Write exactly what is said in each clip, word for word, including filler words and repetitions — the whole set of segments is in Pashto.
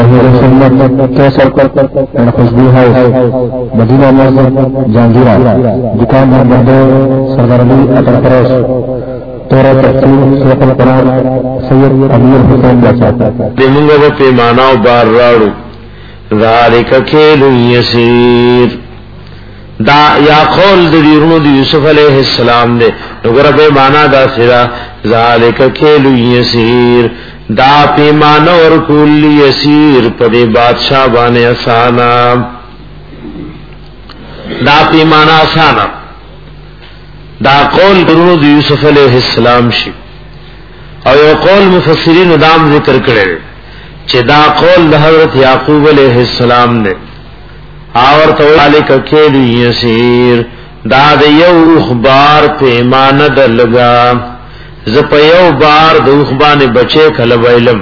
ظاهر سنت کیسر اینڈ خوشبو ہاؤس مدینہ مسجد جہانگیرہ دکان نمبر سردار علی اٹل فروش تورا تفسیر شیخ القرآن سید امیر حسین بچاتا دمونگا پیماناو بار راڑو ذالک کیل یسیر دا یا قول د دیرونو دی یوسف علیہ السلام دے نگر پیمانا دا سرا ذالک کیل یسیر دا پیمانا اور کل یسیر پدی بادشاہ بانے اسانا دا پیمانا اسانا دا قول درونو دی یوسف علیہ السلام شی او یو قول مفسرین دام ذکر کرے چه دا قول دا حضرت یعقوب علیہ السلام دے آور تو ذالک کیل یسیر دا دا یو اخبار پیمانا دا لگا زپ یو بار د اخبان بچے کلب علم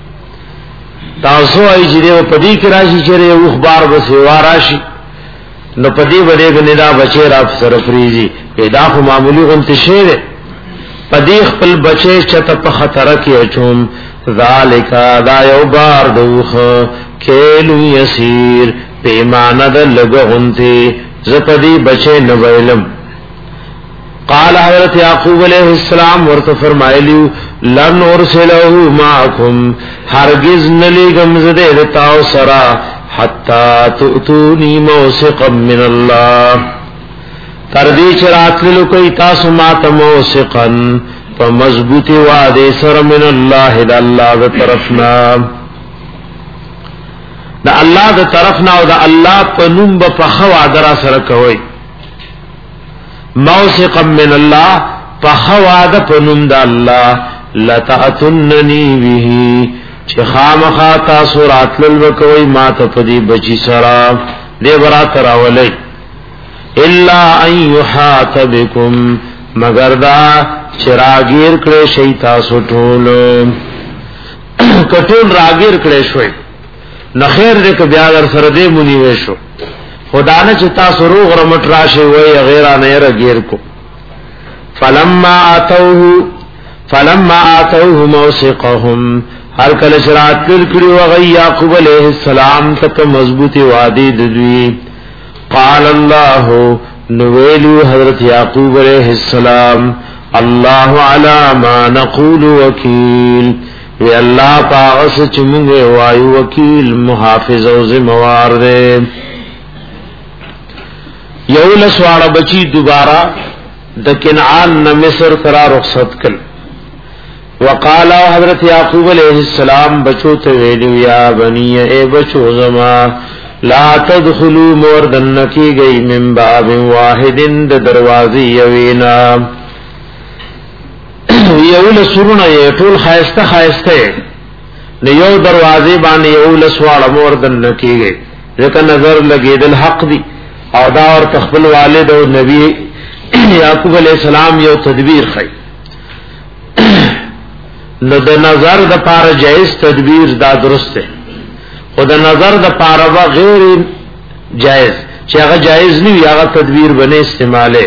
تاسو ای چې د پدی کې راشي چې یو اخبار بس واراشي نو پدی بڑے غندا بچے را سره فریزي پیدا خو معمولی غنت شیر پدی خپل بچے چته په خطر کې اچوم ذالک دا یو بار دوخ کیل یسیر پیمانه د لګونتی زپدی بچے نو علم قال حضرت یعقوب علیہ السلام ورته فرمایلیو لن ارسلہ معکم هرگز نلیگم زده تاو سرا حتی تؤتونی موثقا من اللہ تردی چراتلو کئی تاسو مات موثقا فمضبوط وعدے سر من اللہ دا اللہ دا طرفنا دا اللہ دا طرفنا و دا اللہ پنم با پخو عدرا سر کوئی موثقا من اللہ فخواد پنم دا اللہ لتأتننی به چه خامخا تاسو راتلل وکوی ما تفدی بچی سرا دے برات راولی الا ان یحاط بکم مگر دا چه راگیر کڑے شی تاسو ٹولو کٹول راگیر کڑے شوی نخیر دے کبیادر سردے منیوشو خدا نے چتا سروغ رمٹ راشے ہوئے غیرہ نیر گیر کو فلما آتوه فلما آتوه موثقهم ہر کل شرات کری وغی یعقوب علیہ السلام تک مضبوط وعدی ددوی قال اللہ نویلو حضرت یعقوب علیہ السلام اللہ علی ما نقول وکیل وی اللہ پاغس چمونگے وایو وکیل محافظ و زموار دے یول سوال بچی دوبارہ د کنعان نہ مصر کرا رخصت کل وقال حضرت یعقوب علیہ السلام بچو ته ویلو یا بنی اے بچو زما لا تدخلوا موردن کی گئی من باب واحد د دروازې یوینا یول سرونه ټول خایسته خایسته نه یو دروازې باندې یول سوال موردن کی گئی ځکه نظر لګیدل حق دی او دا اور تخبل والد او نبی یعقوب علیہ السلام یو تدبیر خی نو د نظر د پار جائز تدبیر دا درست ہے خو د نظر د پار وا غیر جائز چې هغه جائز نه وي هغه تدبیر بنے استعماله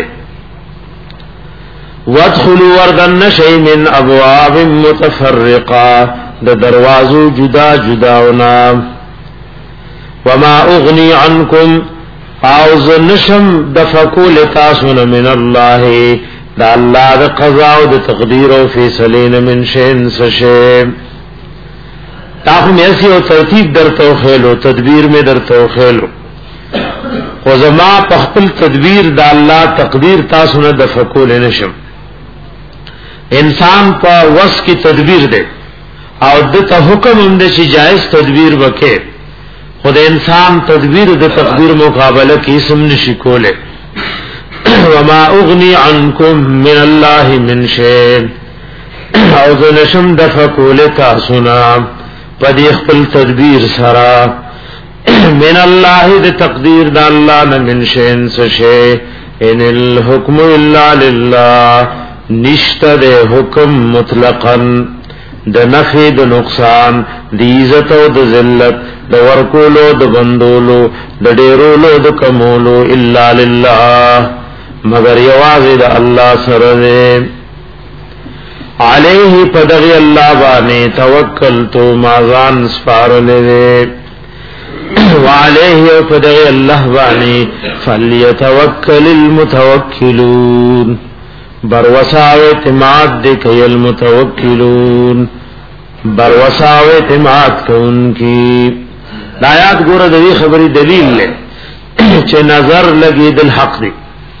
وادخلوا وردن شی من ابواب متفرقه د دروازو جدا جداونا وما اغنی عنکم اوز نشم دفقول تاسون من اللہ دا اللہ دا قضاء و دا تقدیر و فیصلین من شین سشیم تاکم ایسی و ترتیب در توخیلو تدبیر میں در توخیلو خوزما پخپل تدبیر دا اللہ تقدیر تاسون دفقول نشم انسان پا وس کی تدبیر دے او دتا حکم اندے چی جائز تدبیر بکے خود انسان تدبیر د تقدیر مقابلہ کی اسم نشکولے وما اغنی عنکم من اللہ من شین او ذنشم دفقول تاسنا پدی اخپل تدبیر سرا من اللہ د تقدیر دا اللہ من شین سشے ان الحکم الا للہ نشت دے حکم مطلقا د نفی د نقصان د عزت او د ذلت د ورکولو د بندولو د ډیرولو د کمولو الا لله مگر یوازې د الله سره علیہ پدغی اللہ بانے توکلتو مازان سپارلے وعلیہ پدغی اللہ بانے فلیتوکل المتوکلون بروساو اعتماد دکھئی المتوکلون بروساو اعتماد کن کی آیات گورا دوی خبری دلیل لے چه نظر لگی دل حق دی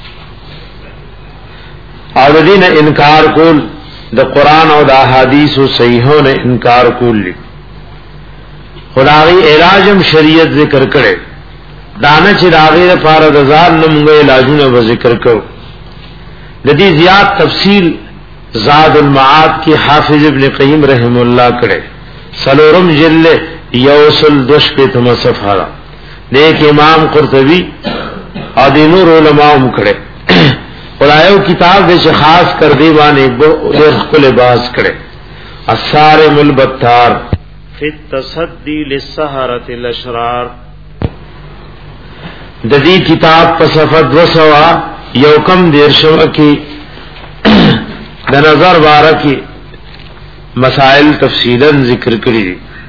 او دین انکار کول د قرآن او د احادیث و صحیحون انکار کول لی خداغی علاجم شریعت ذکر کرے دانا چه داغی دا پارد ازار نمونگا علاجون و ذکر کرو لدی زیاد تفصیل زاد المعاد کی حافظ ابن قیم رحم اللہ کرے سلورم جل یوصل دوش پیتم صفحہ نیک امام قرطبی اور دینور علماء کرے خدایو کتاب دے خاص کر دیوانے دیر کل باز کرے السارم البتار فی التصدی للسحرۃ الاشرار ددی کتاب په صفحه دو سو یو کم دیر شو کی د نظر بارہ کی مسائل تفصیلا ذکر کړي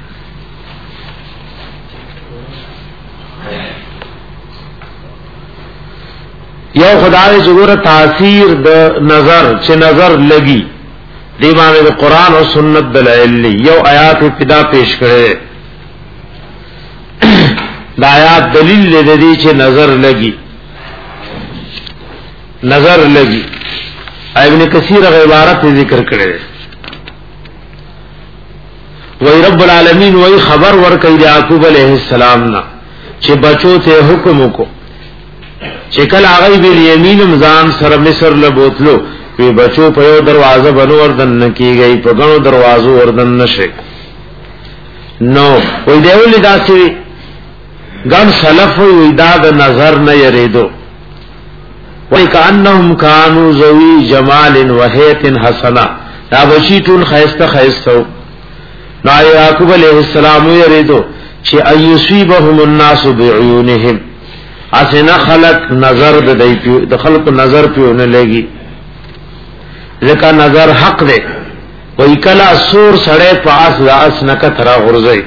یو خدای جوړه تاثیر د نظر چې نظر لګي دیوانه د قران او سنت دلایل یو آیات ابتدا پیش کړي دا آیات دلیل لري چې نظر لګي نظر لګي ابن کثیر عبارت ذکر کړي وی رب العالمین وی خبر ورکړي یعقوب علیہ السلام نا چې بچو ته حکم کو چې کله هغه ویل یمین مزان سره مصر لبوتلو وی بچو په یو دروازه بنو وردن کیږي په غنو دروازو وردن نشي نو وی دیول داسي ګم سلف وی دا د نظر نه یریدو وی کانهم کانوا ذوی جمال و هیت حسنا دا بچی ټول خیسته خیستو نو یعقوب علیہ السلام یریدو چې ایصيبهم الناس بعیونهم اسنه خلق نظر د دی پیو د خلق نظر پیونه لګي ځکه نظر حق دی وای کلا سور سړی پاس راس نک ترا غرزي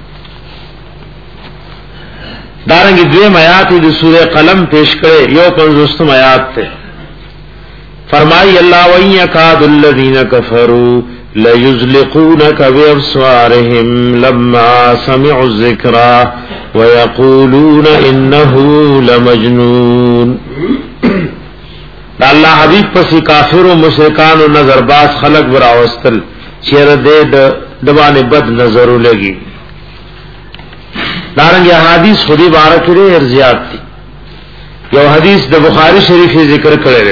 دارنګ دویم آیات د سوره قلم پیش کړي یو پنځوستم آیات ته فرمای الله وَيَكَادُ الَّذِينَ كَفَرُوا لَيُزْلِقُونَكَ بِأَبْصَارِهِمْ لَمَّا سَمِعُوا الذِّكْرَ وَيَقُولُونَ إِنَّهُ لَمَجْنُونَ دا الله حبیب پس کافر او مشرکان او نظر باز خلق براوستل چیر دې د دبانه بد نظر لګي دارنګه حدیث خودی بارک لري ارزیات دي یو حدیث د بخاری شریف ذکر کړی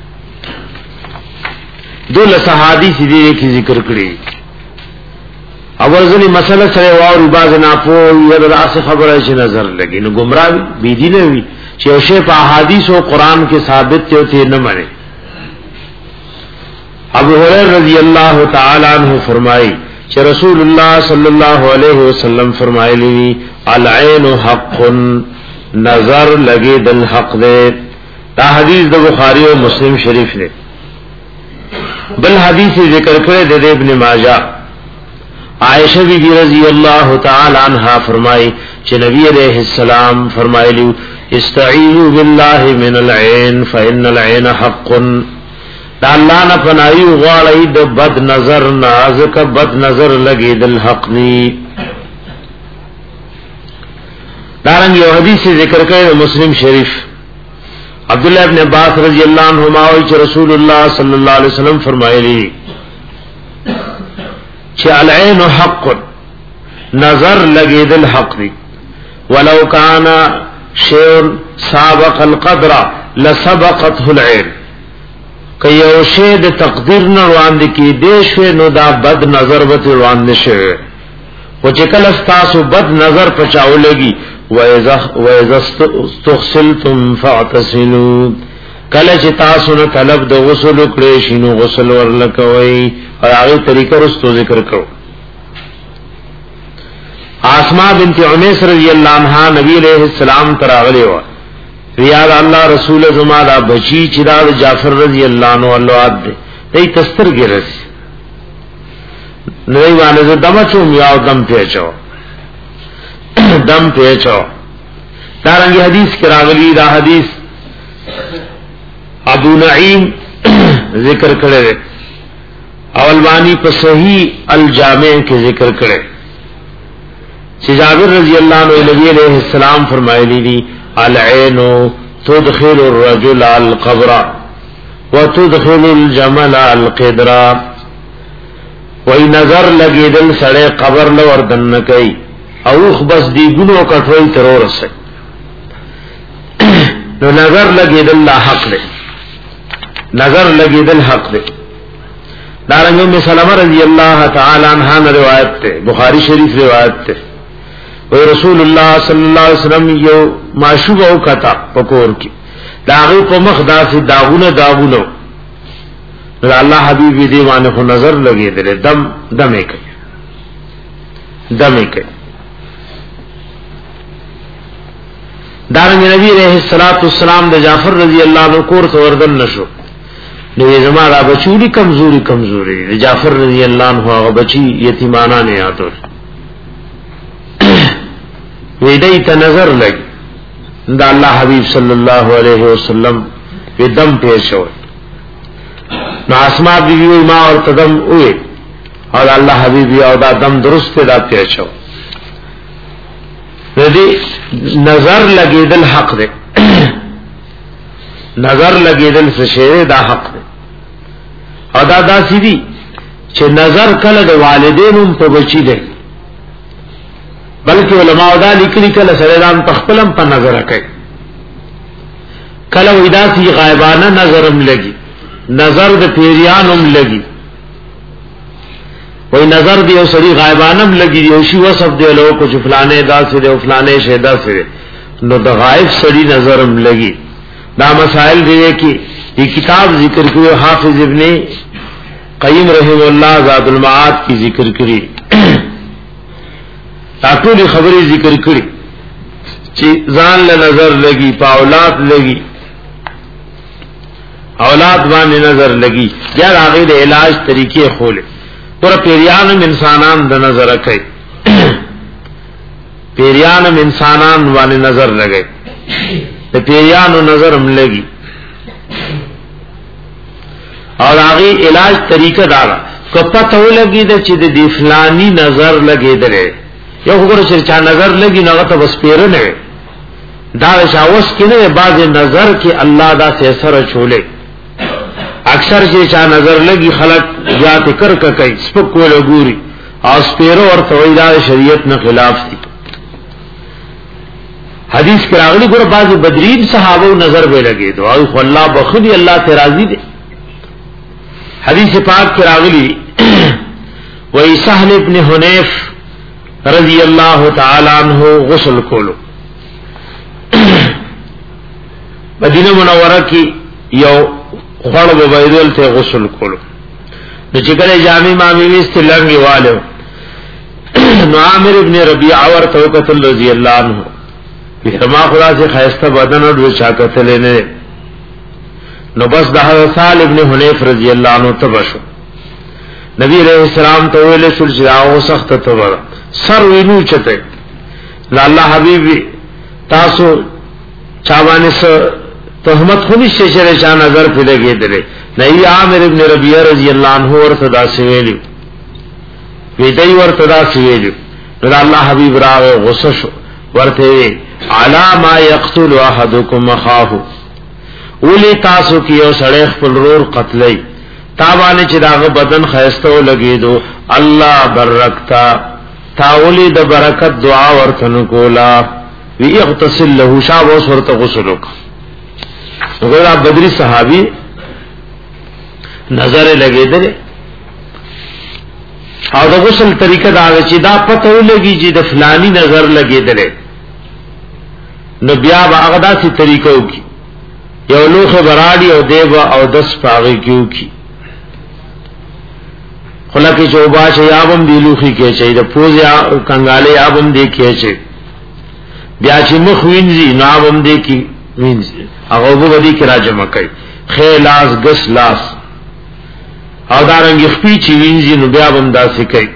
دول صحابی سیدی کی ذکر کړی اول ځنی مسله سره واوري باز نه پوي یا راس خبره چې نظر لګي نو گمراه بي دي نه وي چې او شی په احادیث او قران کې ثابت ته ته نه مړي ابو هريره رضی الله تعالی عنہ فرمایي چې رسول الله صلی الله علیه وسلم فرمایلی العين حق نظر لګي دل حق دې دا حدیث د بخاری او مسلم شریف نے بل حدیث ذکر کړی د ابن ماجه عائشہ بی بی رضی اللہ تعالی عنہا فرمائی کہ نبی علیہ السلام فرمائے استعینوا باللہ من العین فإن العین حق دا اللہ نہ پناہی غواړی د بد نظر نازک بد نظر لگی دل حق نی دارنگ یہ حدیث ذکر کړی مسلم شریف عبداللہ ابن عباس رضی اللہ عنہما کہ رسول اللہ صلی اللہ علیہ وسلم فرمائے لی کہ العین حق نظر لگی دل حق دی ولو کان شیء سابق القدر لسبقته العین کہ یو شی د تقدیر نه روان دي کی دیش نو دا بد نظر به روان نشه او چې کله تاسو بد نظر پچاو لګي وَإِذَا اسْتُغْسِلْتُمْ فَاعْتَسِلُوا کله چې تاسو نه طلب د غسل کړئ شنو غسل ورلکوي او هغه طریقه رستو ذکر کړو اسماء بنت عمیس رضی اللہ عنہا نبی علیہ السلام تراغلی و ریاض اللہ رسول زما دا بچی چې دا جعفر رضی اللہ عنہ اولاد دے دی تستر گرس نوی باندې دم چوم یا دم پیچو دم پیچو دارنګ حدیث کې راغلی دا حدیث ابو نعیم ذکر کړی اول بانی په صحیح الجامع کې ذکر کړی چې جابر رضی اللہ عنہ نبی علیہ السلام فرمایلی دي العين تدخل الرجل القبر وتدخل الجمل القدر وای نظر لګیدل سړی قبر لور دن کوي او خ بس دی ګونو کټوي تر ورسه نو نظر لګیدل لا حق دی نظر لګیدل حق دی دارنګ ام سلمہ رضی اللہ تعالی عنہا روایت ته بخاری شریف روایت ته وی رسول الله صلی الله علیه وسلم یو معشوق او کتا پکور کی داغه په مخ داسې داغونه داغونه الله حبیب دی باندې خو نظر لګی دل دم دمې کوي دمې کوي دارنګ نبی علیہ الصلوۃ والسلام د جعفر رضی اللہ عنہ کور ته وردن نشو نو زماره بچوړي کمزوري کمزوري جعفر رضی اللہ عنہ هغه بچي یتیمانه نه یادو ویدای ته نظر لګي دا الله حبیب صلی الله علیه وسلم په دم پیښ شو نو اسماء بیوی ما اور تدم وې او الله حبیب او دا دم درست دا پیښ شو دې نظر لګیدل حق دی نظر لګیدل څه شی دا حق دی او دا داسې دي چې نظر کله د والدینو په بچی دی بلکہ علماء دا لیکلی کله سردان تخپلم په نظر کوي کله وداسي غایبانه نظرم لګي نظر د پیریانم لګي وای نظر دی او سړي غایبانم لګي او شی وصف دی له کو چې فلانه دا سره او فلانه شهدا سره نو د غایب سړي نظرم لګي دا مسائل دی کې یہ کتاب ذکر کړو حافظ ابن قیم رحم الله زاد المعاد کی ذکر کړی ټول خبرې ذکر کړي چې ځان له نظر لګي په اولاد لګي اولاد باندې نظر لګي یا هغه د علاج طریقې خوله پر پیریان انسانان د نظر کوي پیریان انسانان باندې نظر لګي د پیریانو نظر هم لګي او هغه علاج طریقه دا کپه ته لګي د چې د فلانی نظر لګي درې یو وګوره چې چا نظر لګي نو ته بس پیر نه دا شاوس کې نه بعض نظر کې الله دا سے اثر چولې اکثر چې چا نظر لګي خلق ذات کر کوي سپک ول ګوري او سپیرو اور تویدا شریعت نه خلاف دي حدیث کې راغلي ګوره بعض بدرین صحابه نظر به لګي دعا خو الله بخدي الله ته راضي دي حدیث پاک کې راغلي وای سهل ابن حنیف رضی اللہ تعالی عنہ غسل کولو مدینہ منورہ کی یو خوڑ ببیدول تے غسل کولو نو چکل جامع مامی ویست لنگی والو نو عامر ابن ربیع ورطوکتل رضی اللہ عنہ فرما خدا سے خیستہ بدن اور وچاکت لینے نو بس دہا سال ابن حنیف رضی اللہ عنہ تبشو نبی علیہ السلام تویلے سلسلاو سخت تبرا سر وینو چته لا الله حبیب تاسو چاوانه سره تهمت خو نشي چې چا نظر په لګې درې نه عامر ابن ربیعه رضی الله عنه ورته دا سویلی وی دای ورته دا سویلی لا الله حبیب راو غصه شو ورته علا ما یقتل احدکم اخاه ولی تاسو کیو سړی خپل رور قتلای تابانه چې داغه بدن خیسته لګیدو الله برکتا تاولی د برکت دعا ورته کولا وی اغتسل له شاب اوس ورته غسل وک وګړه بدری صحابي نظر لګیدل او د غسل طریقه دا چې دا پته ولګي چې د فلانی نظر لګیدل نو بیا هغه داسې طریقو کی یو لوخه براډي او دیو او دس پاغي کیو کی خلقی چوبا چه یابم دی لوخی که چه دا پوز یا کنگاله یابم دی که چه بیا چه مخ وینزی نابم دی کی وینزی اغوبو بدی که را جمع کئی خیل لاس گس لاس او دارنګ خپې چې وینځي نو بیا هم داسې کوي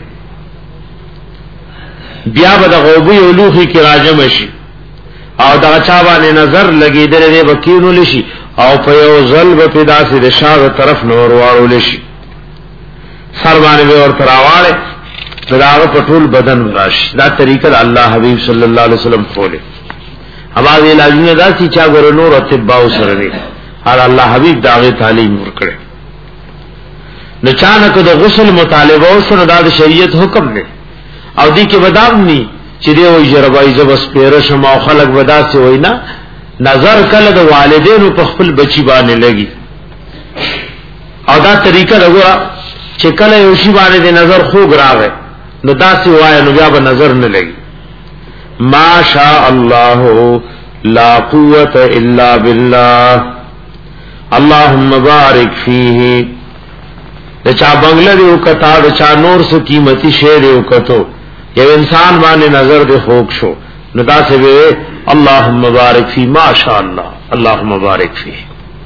بیا به د غوبي اولوخي کې راجم شي او دا چا باندې نظر لګیدل دی وکینول شي او په یو ځل به پیدا سي د شاوه طرف نور واړول شي سر باندې به ور تراواله داغه پټول بدن راشي دا طریقه الله حبیب صلی الله علیه وسلم خوله اواز علاجونه دا چې چا ګور نور اتباو سره دی هر الله حبیب داغه تعلیم ورکړي نو چانک د غسل مطالبه او سره د شریعت حکم دی او دی کې بدام ني چې دی وي جربای زبس پیرش ما خلق ودا سي وینا نظر کله د والدینو په خپل بچی باندې لګي او دا طریقه وګوره چې کله یو شی باندې نظر خوګ راغی نو دا سی وای نو بیا به نظر نه لګي ما شاء الله لا قوت الا بالله اللهم بارک فيه د چا بنگله دی وکتا د چا نور څه قیمتي شی دی وکتو یو انسان باندې نظر دی خوګ شو نو دا سی وی اللهم بارک فی ما شاء الله اللهم بارک فی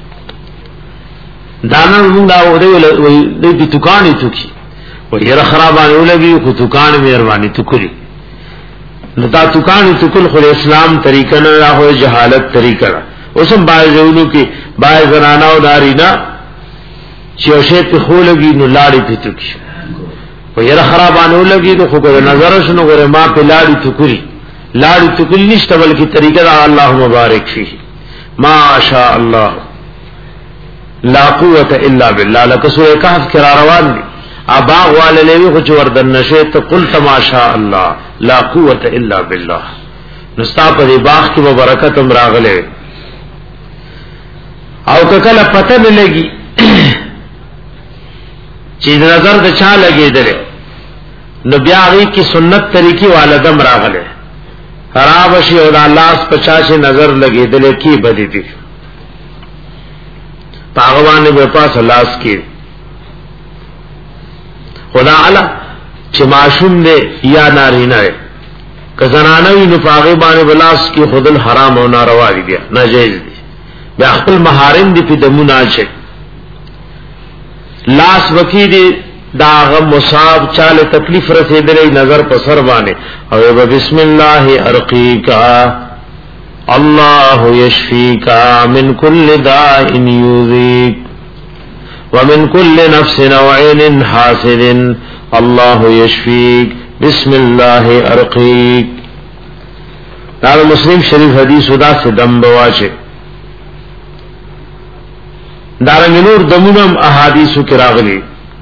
دانا موږ دا وې د دکانې توکي ویره خرابانه ولګي خو دکان مهرباني توکلي نو دا دکان توکل خو اسلام طریقه نه راهو جهالت طریقه اوسم باځونو کې باز زنانا او نارینا چې اوشه په خولګي نو لاړې پېتو کې ویره خرابانه ولګي نو خو په نظر شنو غره ما په لاړې توکلي لاړې توکل نشته بلکې طریقه اللهم بارک فيه ما شاء الله لا قوت الا بالله لك سوره کهف کې روان دي ابا واللوی خو وردن نشه ته قلت ما شاء الله لا قوت الا بالله نستا په باغ کې برکت هم راغله او کله پته نه لګي چې نظر د چا لګیدل نو بیا غي کې سنت طریقې والدم راغله خراب شي او د الله پچاشه نظر لګیدل کې بدی دي پاغوانه په پاس لاس کې خدا اعلی چې معشوم دې یا نارینه ده که زنانه وي نو پاغه باندې بلاس کې خودل حرام او ناروا دي ناجیز دي بیا خپل محارم دي په دمونه شي لاس وکي دي داغ مصاب چاله تکلیف رسیدلې نظر په سر باندې او بسم الله ارقیکا الله يشفيك من كل داء يؤذيك ومن كل نفس وعين حاسد الله يشفيك بسم الله ارقيك دا مسلم شریف حدیث خدا سے دم بواچه دارنګ نور دمونم احادیثو کې راغلي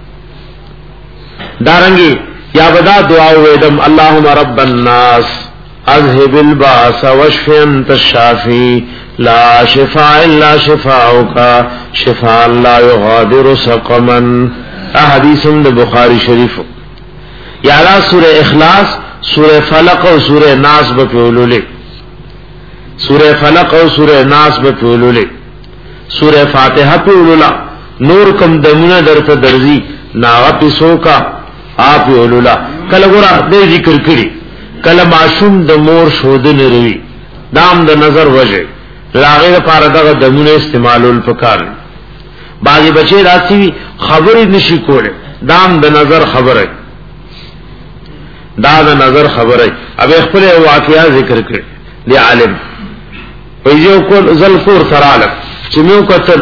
دارنګي یا بدا دعا وېدم اللهم رب الناس اذهب الباس واشف انت الشافي لا شفاء الا شفاءك شفاء لا يغادر سقما احادیث د بخاری شریف یا لا سورہ اخلاص سورہ فلق او سورہ ناس بپولولے سورہ فلق او سورہ ناس بپولولے سورہ فاتحہ پولولا نور کم دمونه درته درځي ناغه پیسو کا آپ پولولا کله ګورا دې ذکر کړی کله معشوم د مور شود نه روي دام د نظر وجه راغه لپاره دغه دمونه استعمالول پکار باقي بچي راسي خبرې نشي کوله دام د نظر خبره دا د نظر خبره اب خپل واقعیا ذکر کړي دی عالم ویو کول زل کور سراله چې نو قتل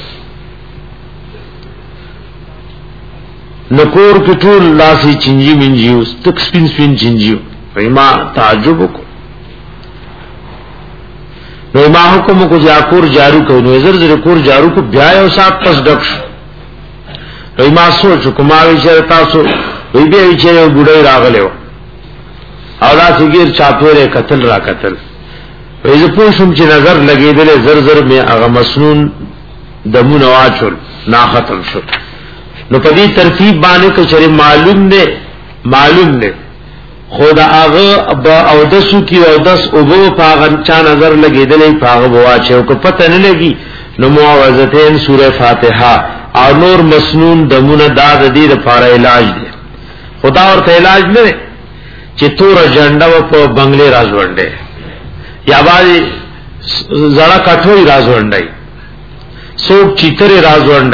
نکور کې ټول لاسي چنجي منجیو تک سپین سپین چنجیو ما تعجب کو نو ما حکم کو جا کور جارو کو نو زر زر کور جارو کو بیا یو سات پس ډکش نو ما سوچ کومه چې تاسو وی به چې یو ګډای راغله او دا سګیر چاپیره قتل را قتل وی زه پوښوم چې نظر لګیدل زر زر می هغه مسنون دمونه واچول نا ختم شو نو په دې ترتیب باندې کچره معلوم نه معلوم نه خدا هغه او دسو کی او دس او بو پاغه چا نظر لګیدلې پاغه واچو کو پته نه لګي نو معوذتین سوره فاتحه او نور مسنون دمونه داد دې لپاره علاج دی خدا ورته علاج نه چې تور جنډه په بنگلې راځوندې یا باندې زړه کټوي راځوندې څوک چیتره راځوندې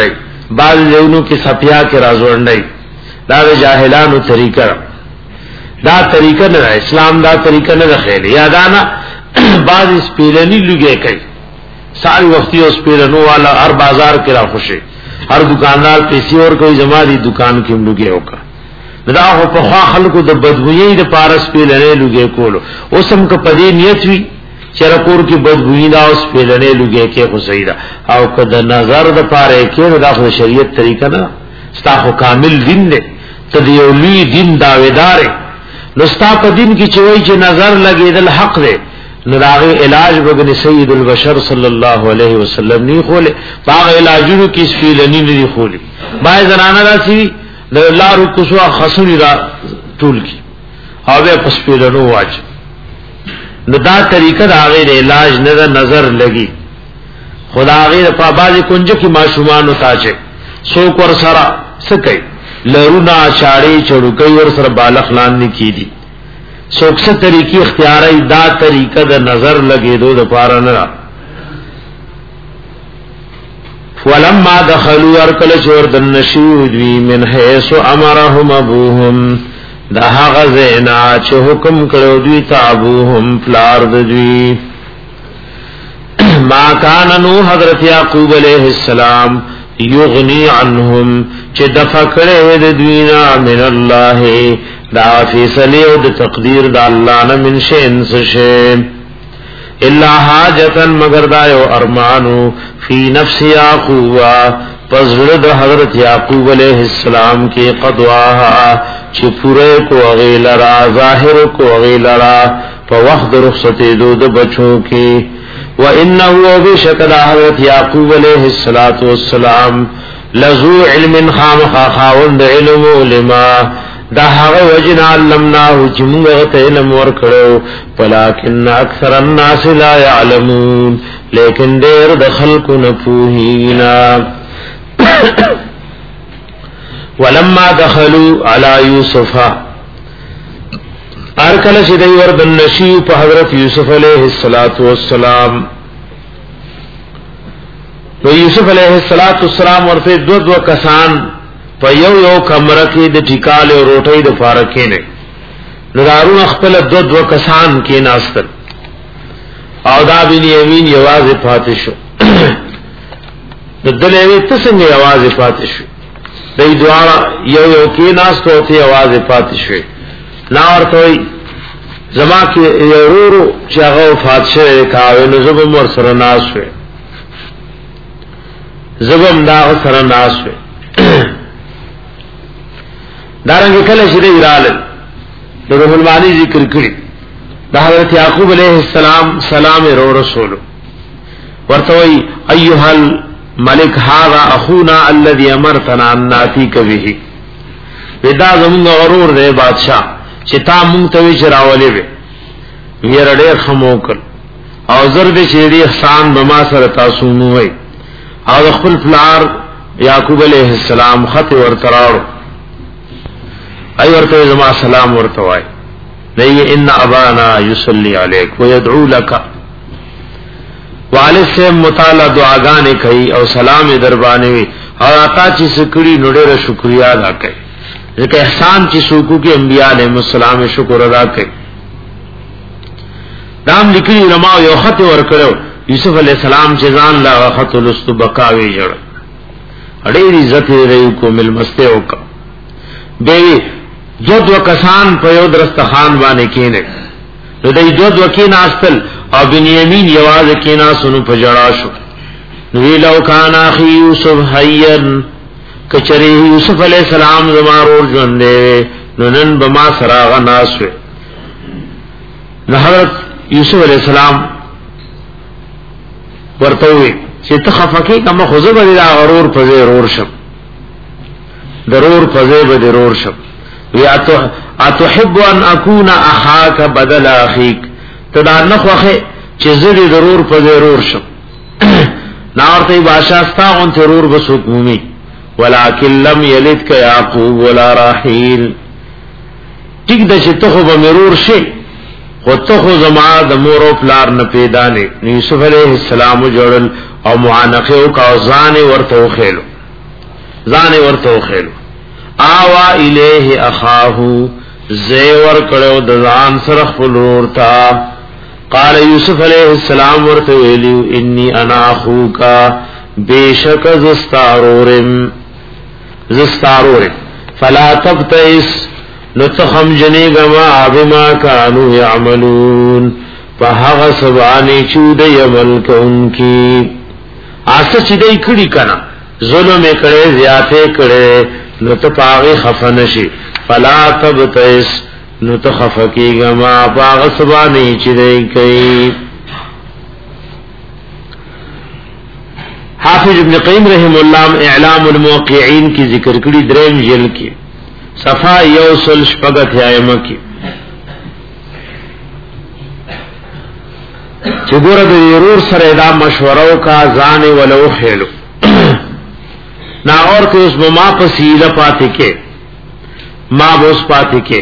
بعض ځایونو کې سپیا کې راځوړندای دا جاهلانو طریقه دا طریقه نه اسلام دا طریقه نه خیر یادانا بعض سپیلنی لګي کوي ساری وختي اوس پیرنو والا هر بازار کې را خوشي هر دکاندار پیسې ور کوي زما دي دکان کې لګي وکا دا هو په خوا خلکو د بدبوئی د پارس پیلنې لګي کولو اوسم که پدې نیت وی چرکور کی بدبوئی دا اوس پیلنې لګي کې خو صحیح دا او که د نظر د پاره کې دا خو شریعت طریقه نه ستا خو کامل دین دی ته دی اولی دین داویدار نو ستا په دین کې چوي چې نظر لګیدل حق دی نراغی علاج بگن سید البشر صلی اللہ علیہ وسلم نہیں کھولے باغ علاجونو کی سفیلنی نہیں کھولی بائی زنانا را سی لارو کسوا خسنی را طول کی آوے پسفیلنو واج ندا طریقہ دا غیر علاج ندا نظر لگی خدا غیر پابازی کنج کی معشومانو تاچے سوک ور سرا سکئی لرونا چاڑی چڑکئی ور سر بالخلان نکی دی سوکسه طریقی اختیاری دا طریقه دا نظر لگی دو دا پارا نرا ولما دخلوا ارکل چور دن نشیودوی من حیث امرهم ابوهم دا حق زینا چه حکم کرو دوی تا ابوهم پلار دوی ما کاننو حضرت یعقوب علیہ السلام یغنی عنهم چه دفع کرے دوینا من اللہ دا فیصلی او دا تقدیر دا اللہ نا من شئن سشئ الا حاجتا مگر دا یو ارمانو فی نفس یعقوب پزرد حضرت یعقوب علیہ السلام کی قدواها چی پورے کو اغیلرا ظاہر کو اغیلرا پا وقت رخصت دو دا بچوں کی وَإِنَّهُ وَبِشَكَدَ حضرت یعقوب علیہ السلام لذو علم خام خاخاوند علم علما دا هغه وجنا علمناه چې موږ ته علم ورکړو ولکن اکثر الناس لا يعلمون لیکن ډېر د خلکو نه پوهینا ولما دخلوا على يوسف ارکل چې دوی وردن نشي په حضرت یوسف علیه السلام نو یوسف علیہ الصلوۃ والسلام ورته دو دو کسان په یو یو کمره کې د ټیکال او روټۍ د فارکې نه نارون خپل دو دو کسان کې ناستل او دا بن یمین یوازې پاتې شو د دلوي تسنګ یوازې پاتې شو دای دعا یو یو کې ناستو ته یوازې پاتې شو نا ورته زما کې یورو چې هغه فاتشه کاوه نو زبم ور سره ناس شو زبم دا سره ناس شو دارنګ کله چې دی رالل د روح المانی ذکر کړی د حضرت یعقوب علیہ السلام سلام رو رسول ورته وی ایها الملک هذا اخونا الذي امرتنا ان ناتيك به ودا زمون غرور دی بادشاہ چې تا مونږ ته وی چراولې وي ویره ډېر خموکل او زر دې چې دې احسان بما سره تاسو نو وي او خپل فلار یعقوب علیہ السلام خط ورتراړو ای ورته زما سلام ورته وای دی ان ابانا یصلی علیک ويدعو لك والد سے مطالعه دعاګانې کوي او سلام دربانې او آتا چې سکړي نډره شکریا ادا کوي ځکه احسان چې سوکو کې انبیاء علیهم السلام شکر ادا کوي دام لیکي علماء یو خط ورکړو یوسف علیہ السلام چې ځان لا خط الاستبقاوی جوړ اړې عزت لري کو مل مسته وک دی دو دو کسان په یو درستخان باندې کېنه نو دای دو دو کې ناستل او بنیامین یواز کې ناسونو په جړا شو نو لو کان اخی یوسف حیان کچری یوسف علیہ السلام زمارور ژوندې نو نن بما سراغ ناسوي نو حضرت یوسف علیہ السلام ورته وی چې تخفقې کما خوځو به دا غرور په ضرور شم ضرور په به ضرور شم یا اتحب ان اكون اخاك بدل اخيك تدا نخوخه چې زری ضرور په ضرور شم نارته بادشاہ ستا اون ضرور بسوک مومي ولکن لم یلد ک یعقوب ولا راحیل ټیک د چې ته به مرور شي خو ته خو زما د مور او پلار نه پیدا نه یوسف علیہ السلام جوړل او معانقه او کاوزان ورته خېلو ځان ورته خېلو آوا الیه اخاهو زیور کړو د ځان سره خپل ورتا قال یوسف علیہ السلام ورته ویلو انی انا اخوکا بیشک زستارورم زستارورم فلا تبتئس نتخم جنیگما بما کانو یعملون فهغ سبانی چود یمل کونکی آسا چیدئی کڑی کنا ظلم کڑے زیادے کڑے نتپاغی خفنشی فلا تبتئس نتخفکی گما پاغ سبانی چیدئی کئی حافظ ابن قیم رحم اللہ اعلام الموقعین کی ذکر کڑی درین جل کی صفا یوسل شپگت یائمہ کی چگورا دا ضرور سر ادا مشورو کا زان ولو خیلو نا اور کہ اس ما پسیدہ پاتے کے ما بوس پاتے کے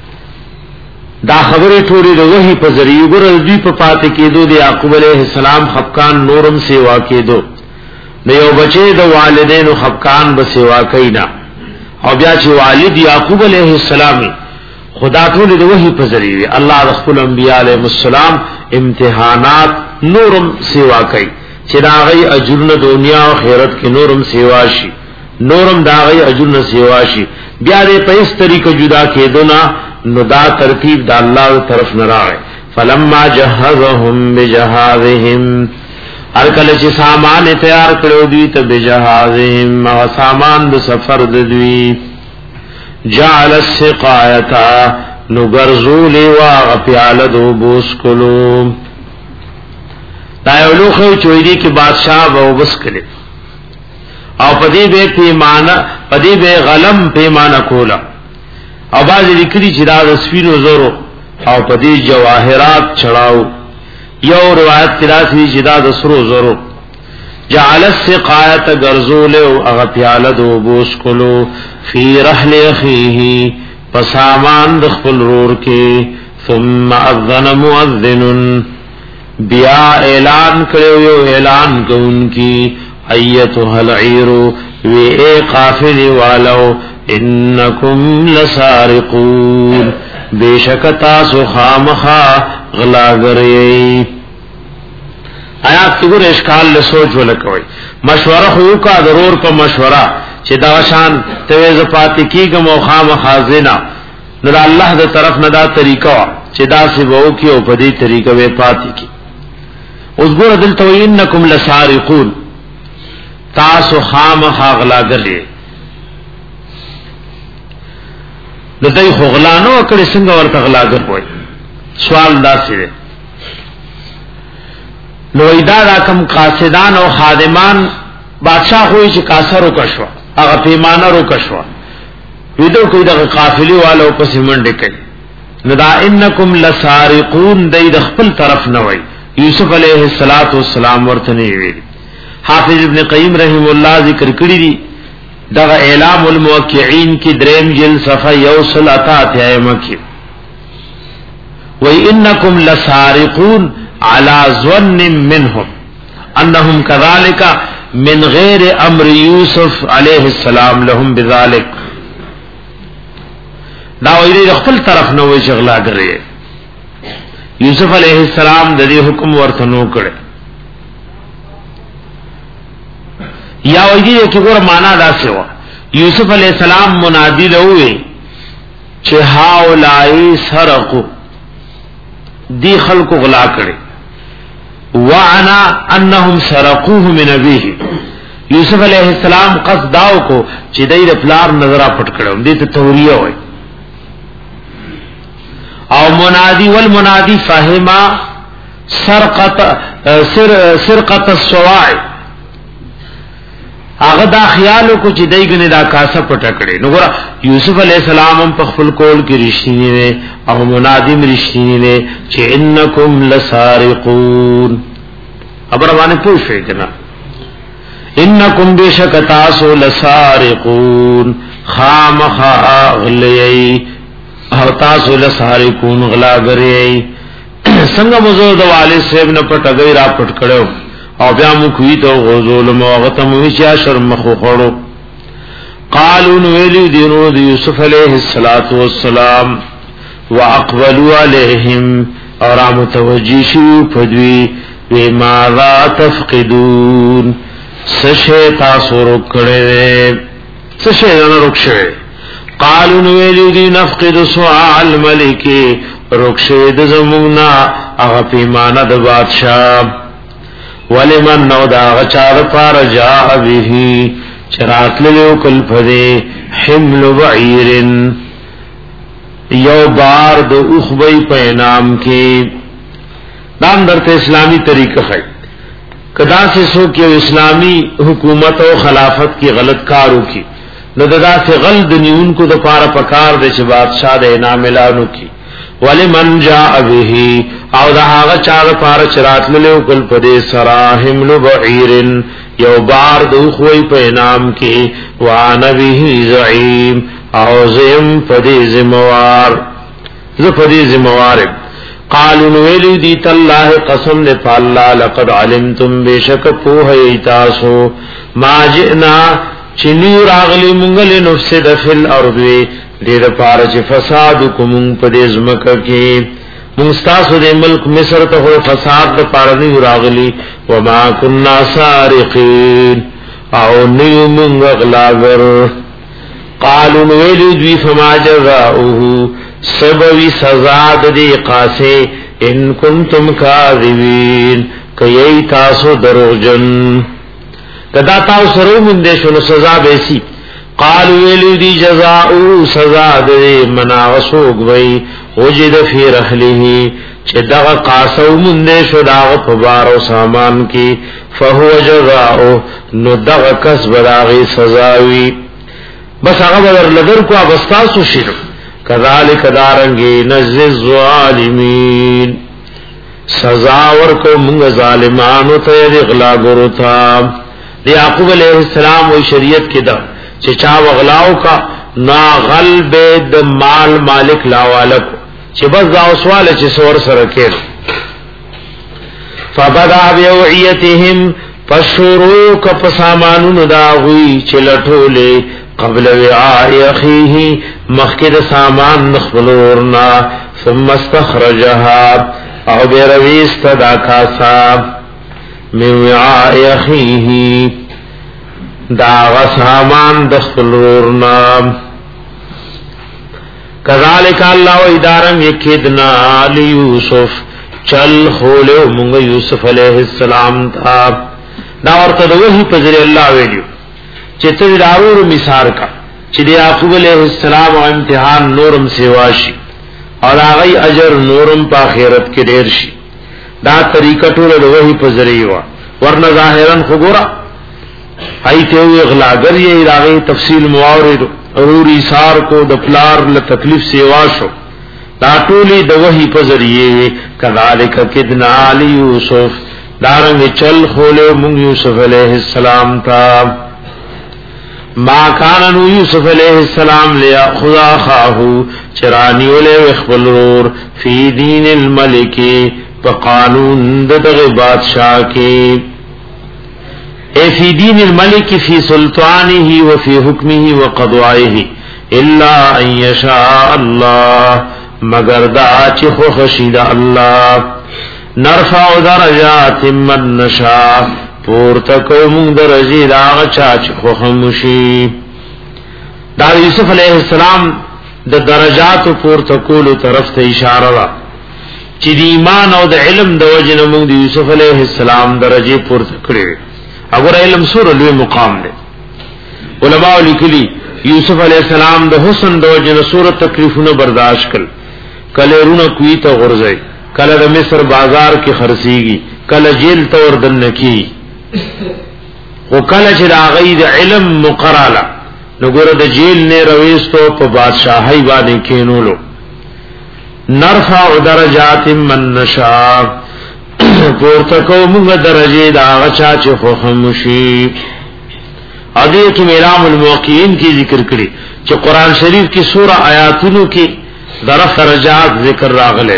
دا خبری ٹوری دا وحی پا ذریعی گورا دوی پا پاتے کے دو دا یعقوب علیہ السلام خفکان نورم سیوا کے دو دا یو بچے دا والدین و خفکان بسیوا کئینا او بیا چې والد یعقوب علیہ السلام خدا ټول د وحی په ذریعہ الله د خپل انبیاء علیهم السلام امتحانات نورم سیوا کوي چې دا غي اجرن دنیا او آخرت کې نورم سیوا شي نورم دا غي اجرن سیوا شي بیا دې په اس طریقه جدا کېدو نه نو دا ترتیب د الله طرف نه راغی فلما جهزهم بجهازهم ارکل چې سامان تیار کړو دوی ته بجهازهم او سامان د سفر د دوی جعل السقایتا نو ګرځول وا پیاله دو بوس کولو دا یو لوخه چويدي کې بادشاہ و بس کړي او پدی به پیمانه پدی به غلم پیمانه کولا او باز لیکلي چې دا د سپینو زورو او پدی جواهرات چړاو یو روایت تراسی جدا د سرو زرو جعل السقایت غرزول او اغپیال دو بوس کولو فی رحل اخیه پسامان د خپل رور کې ثم اذن مؤذن بیا اعلان کړو یو اعلان کوونکی ایتها العیر وی اے قافل والو انکم لسارقون بیشک تاسو خامخا غلا غری آیات کی ګور اشکال له سوچ ولکوي مشوره خو کا ضرور په مشوره چې دا شان ته ز پاتې کیګم او خامخازینا نو الله د طرف نه دا طریقہ چې دا سی وو کی او په دې طریقې وې پاتې کی اوس ګور دلته انکم لسارقون تاسو خامخا غلا غلی د دې خغلانو کړي څنګه ورته غلا غوي سوال دا سره نو ایدا دا کم قاصدان او خادمان بادشاہ ہوئی چې کاسرو کشوا هغه پیمانه رو کشوا ویدو کوئی دا قافلی والو پس منډه کوي نو دا انکم لسارقون دای د خپل طرف نه وای یوسف علیہ الصلات والسلام ورته نه ویل حافظ ابن قیم رحم الله ذکر کړی دی دا اعلام الموقعین کی دریم جلد صفحه یوصل اتات ایمه کی وَإِنَّكُمْ لَسَارِقُونَ عَلَى ظَنٍّ مِّنْهُمْ أَنَّهُمْ كَذَلِكَ مِنْ غَيْرِ أَمْرِ يُوسُف عَلَيْهِ السَّلَامُ لَهُمْ بِذَلِكَ دا ویری خپل طرف نه وی شغلا غره یوسف علیہ السلام د دې حکم ورته نو کړ یا ویری چې ګور معنا دا څه و یوسف علیہ السلام منادی له وی چې هاولای سرقوا دی خلق غلا کړي وانا انهم سرقوه من ابيه یوسف علیہ السلام قصد داو کو چې دای د پلار نظر پټ کړو دې ته توریه وای او منادی والمنادی فهما سرقت سر سرقت السواع هغه دا خیال کو چې دای غنه دا کاسه پټ کړي نو ګور یوسف علیہ السلام هم په خپل کول کې رښتینی نه او منادی رښتینی نه چې انکم لسارقون خبر باندې پوښښ کنا انکم بشکتاسو لسارقون خامخا غلی او تاسو لسارقون غلا غری څنګه موضوع د والد صاحب نه پټ غیر را پټ کړو او بیا مو کوي ته غزول موغته مو چې شرم خو خړو قالوا ویلی دینو دی یوسف علیہ السلام واقبلوا علیہم اور متوجیشو پدوی وی ماذا تفقدون سشے تاسو رکڑے سشے دانا رکشے قالوا ویلی دی نفقد سعاء الملکی رکشے دزمونا اغپی ماند بادشاہ ولمن نو دا غچار پار جاء به چرات لیو کل پدے حمل بعیرن یو بار دو اخبئی پینام کی دام درت اسلامی طریقہ ہے کدا سے سو کہ اسلامی حکومت و خلافت کی غلط کارو کی نددا سے غلط نیون کو دپارا پکار دے چھ بادشاہ دے انام اعلانو کی ولمن جاء به او دا هغه چا پار چرات لیو کل پدے سراحم لبعیرن یو بار دو خوئی پہ انام کی وانا به زعیم او زیم پدے زموار ز پدے زموار قالوا نویلی دیت اللہ قسم دے پا اللہ لقد علمتم بیشک پوہی تاسو ما جئنا چنیو راغلی منگل نفسد فی الارض دیر پارچ فسادکم پدے زمکہ کی منستاسو دے ملک مصر تا ہوئے فساد دا پارنیو راغلی وما کننا سارقین او نیو منگ اغلاگر قالوا نویلی دوی فما جزاؤہو سبوی سزاد دی قاسے ان کنتم کاذبین کئی تاسو دروجن کدا تاو سرو مندشن سزا بیسی قالوا ویلی دی جزاؤ سزاد دی مناغسوگ بی وجد فی رحلہی چه دغا قاسو مندشو داغ پبارو سامان کی فہو جزاؤ نو دغا کس بداغی سزاوی بس آغا بدر لگر کو ابستاسو شنو کذالک دارنگی نجز الظالمین سزاور کو منگ ظالمانو تید اغلا گرو تھا یعقوب علیہ السلام و شریعت کی دا چچا وغلاو کا نا غلب د مال مالک لاوالک چه بس دا اسوال چه سور سرکیر فبدا بیوعیتهم فشروع کپ سامانون داغوی چه لٹولے قبل وعاء اخیه مخکد سامان نخبلورنا ثم استخرجها او بیرویست دا کاسا من وعاء اخیه داغ سامان دخبلورنا کذالک اللہ و ادارم یکدنا لیوسف چل خولو منگ یوسف علیہ السلام تھا دا ورطا دا وحی پذر اللہ ویلیو چیتا دارور مثار کا چی دی یعقوب علیہ السلام و امتحان نورم سیواشی اور آغای اجر نورم پا خیرت کے دیر شی دا طریقہ طول دا وحی پذریوا ورنہ ظاہران خگورا ایتے ہوئے اغلاگر یہ آغای تفصیل معاورد اروری سار کو دا پلار لتکلیف سیواشو دا طولی دا وحی پذریے کذالک کدنا علی یوسف دارنگ چل خولے منگ یوسف علیہ السلام تا ما کاننو یوسف علیہ السلام لیا خدا خواہو چرانیو لے وخبل رور فی دین الملکی پا قانون ددغ بادشاہ کے اے فی دین الملکی فی سلطانی و فی حکمی و قضوائی الا ان یشاء اللہ مگر دا چخو خشید اللہ نرفع درجات من نشاء پورتکو مونگ درجی داغ چاچ خوخمشی دا یوسف علیہ السلام دا درجات پورتکولو طرف تا اشارہ را چی دی ایمان او دا علم دا وجن مونگ دا یوسف علیہ السلام درجی پورتکڑی اگر علم سور الوی مقام دے علماء لکلی یوسف علیہ السلام دا حسن دا وجن سور تکلیفون برداشت کل کل رون کوئی تا غرزائی کل دا مصر بازار کی خرسیگی کل جیل تا وردن نکی و کل چه دا غید علم مقرالا نگور دا جیل نے رویستو پا بادشاہی بانی کینولو نرفع درجات من نشاء پورتکو منگ درجے دا غچا چه خوخمشی عدیت میرام الموقعین کی ذکر کری چه قرآن شریف کی سورہ آیاتونو کی درف درجات ذکر راغلے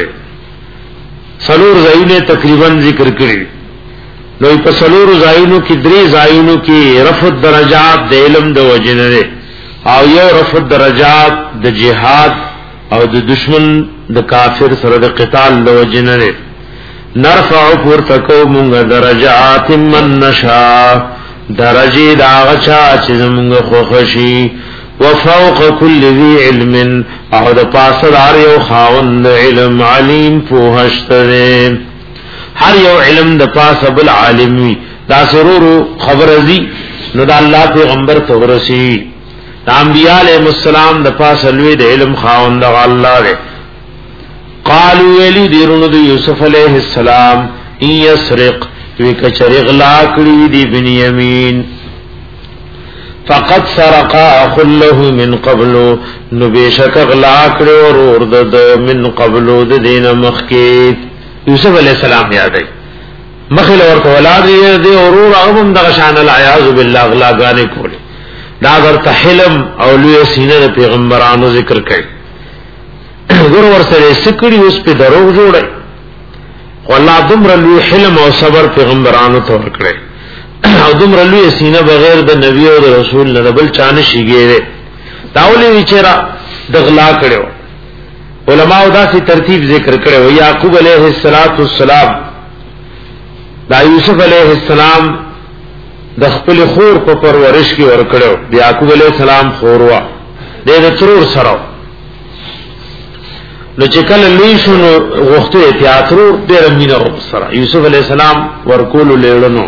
سلور زائنے تقریباً ذکر کری نو په سلور زایونو کې درې زایونو کې رفع درجات د علم د وجنه او یو رفع درجات د جهاد او د دشمن د کافر سره د قتال د وجنره نرفع پورتکو مونږ درجات من نشا درجه دا غچا چې مونږ خوښي وفوق كل ذي علم او د پاسه دار یو خاوند علم علیم پوهشتره هر یو علم د پاسه بل عالمي دا سرور خبر ازي نو د الله پیغمبر ته ورسي د انبیاء علیهم السلام د پاسه لوی د علم خاوند الله دی قالوا ویلی دیرونو د یوسف علیہ السلام ان یسرق وی کچری غلا کړی دی بنیامین فقد سرق اخ له من قبل نو بشک غلا کړو ور د من قبل د دین مخکی یوسف علیہ السلام یاد ای مخل ورته اولاد دی اورور اوم د شان العیاذ بالله غلا غانې کوله دا ورته حلم او لوی سینه پیغمبرانو ذکر کړي ګور ور سره سکړي اوس په دروغ جوړي والله دمر لوی حلم او صبر پیغمبرانو ته ورکړي او دمر لوی سینه بغیر د نبی او د رسول نه بل چانه شيګيره داولي وچرا دغلا کړو علماء دا سي ترتیب ذکر کړو یعقوب علیہ السلام دا یوسف علیہ السلام د خپل خور په پرورش کې ور کړو د یعقوب علیہ السلام خوروا د ترور سره نو چې کله لوی شنو غوښته تیاترو ډېر مینه سره یوسف علیہ السلام ورکول لیړنو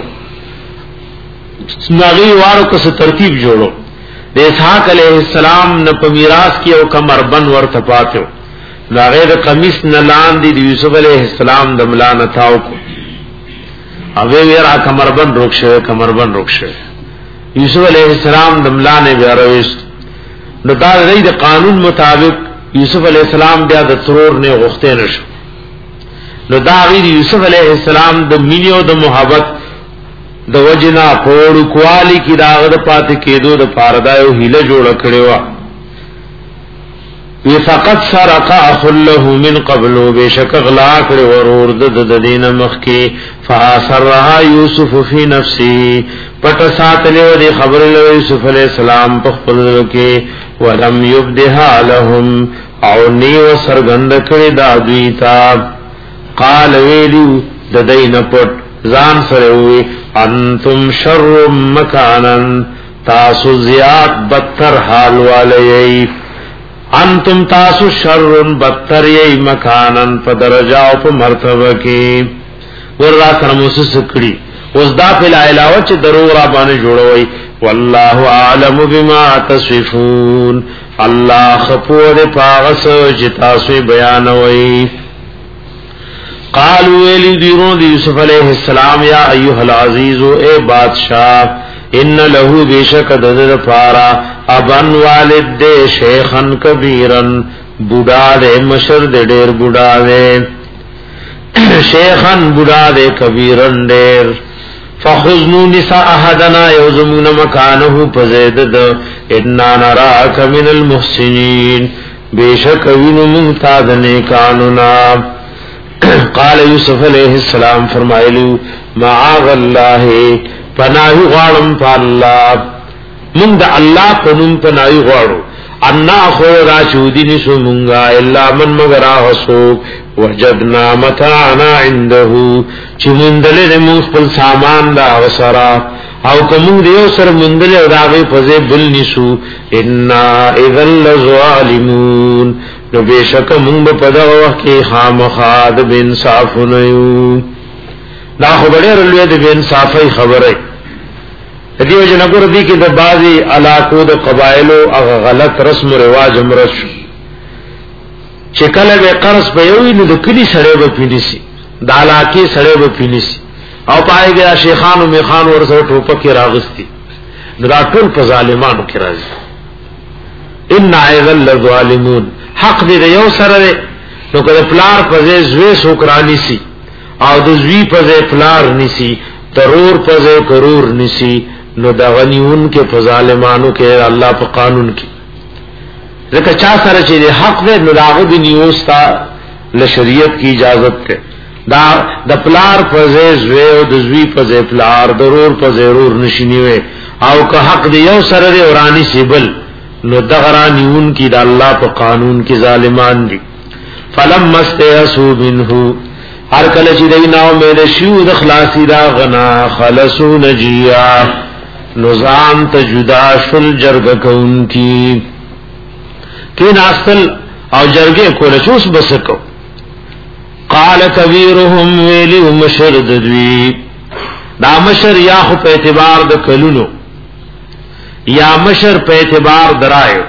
نغی وارو کس ترتیب جوړو د اسحاق علیہ السلام نه په میراث کې او کمربند ورته پاتو ناغه د قمیص نه لاندې د یوسف علیہ السلام د ملانه تاو کو اوی ورا کمربند روښه کمربند روښه یوسف علیہ السلام د ملانه بیا رويست نو دا د قانون مطابق یوسف علیہ السلام بیا د ترور نه غوښته نشو نو دا غیر یوسف علیہ السلام د مینیو د محبت د وجنا پوړو کوالی کی داغه د پات کېدو د پاردایو هیله جوړ کړو وی فقط سرق اخله من قبل بشک غلا کړ ورور د دین مخ کې فاسرها یوسف فی نفسه پټ ساتلو د خبر له یوسف علیہ السلام په خپل کې ولم یبدها لهم او نیو سرګند کړي دا دویتا قال ویلو د دین پټ ځان سره وی انتم شر مکانن تاسو زیاد بدتر حال والی انتم تاسو شر بدتر یی مکانن په درجه او په مرتبه کې ور را سره موسس کړي اوس دا په علاوه چې درو را باندې جوړوي والله اعلم بما تصفون الله خپور پاغس چې تاسو بیانوي قالوا ویلی دیرون دی یوسف علیہ السلام یا ایوہ العزیز اے بادشاہ ان له بیشک دد پارا ابن والد دے شیخن کبیرن بوڑا دے مشر دے دیر بوڑا دے شیخن بوڑا دے کبیرن دیر فخذنو نساء احدنا یوزمون مکانه پزید دا انا نراک من المحسنین بیشک وینو ممتاد نیکانونا قال یوسف علیہ السلام فرمایلو معاذ الله پناهی غواړم په الله موږ د الله په نوم پناهی غواړو ان خو را چودی نشو مونږه الا من مگر هغه وجدنا متاعنا عنده چې مندل موږ خپل سامان دا وسرا او کوم دیو سر مندل او داغه فزه بل نشو ان اذا لظالمون نو بشک مونږ په دا وخت کې خامخاد بن انصاف نه یو دا خبره رلوی د بن انصافي خبره دیو جنګور دی کې د بازي علاقو د قبایلو هغه غلط رسم او رواج امرش چې کله به قرض په یو نو د کلی سره به پینیسی د علاقې سره به پینیسی او پایګه شیخانو میخان ورسره ټوپک راغستی نو دا ټول په ظالمانو کې راځي ان اذل الظالمون حق دې یو سره نو کله پلار په زوی سوکرانی سي او د زوی په پلار نسی ترور په کرور نسی نو دا غنیون کې په ظالمانو کې الله په قانون کې ځکه چا سره چې حق دې نو داغه دی نیوستا له شریعت کی اجازت ده دا د پلار په زوی او د زوی په پلار ضرور په ضرور نشینی وي او که حق دی یو سره دی ورانی سیبل نو دغرانیون کی دا اللہ پا قانون کی ظالمان دی فلم مستیسو منہو ہر کلچ دیناو میرے شیو دخلاسی دا غنا خلصو نجیا نظام تجدا شل جرگ کون کی کین آستل او جرگے کولچوس بسکو قال کبیرهم ویلی مشر ددوی دا مشر یا خو په اعتبار د کلونو یا مشر په اعتبار درایو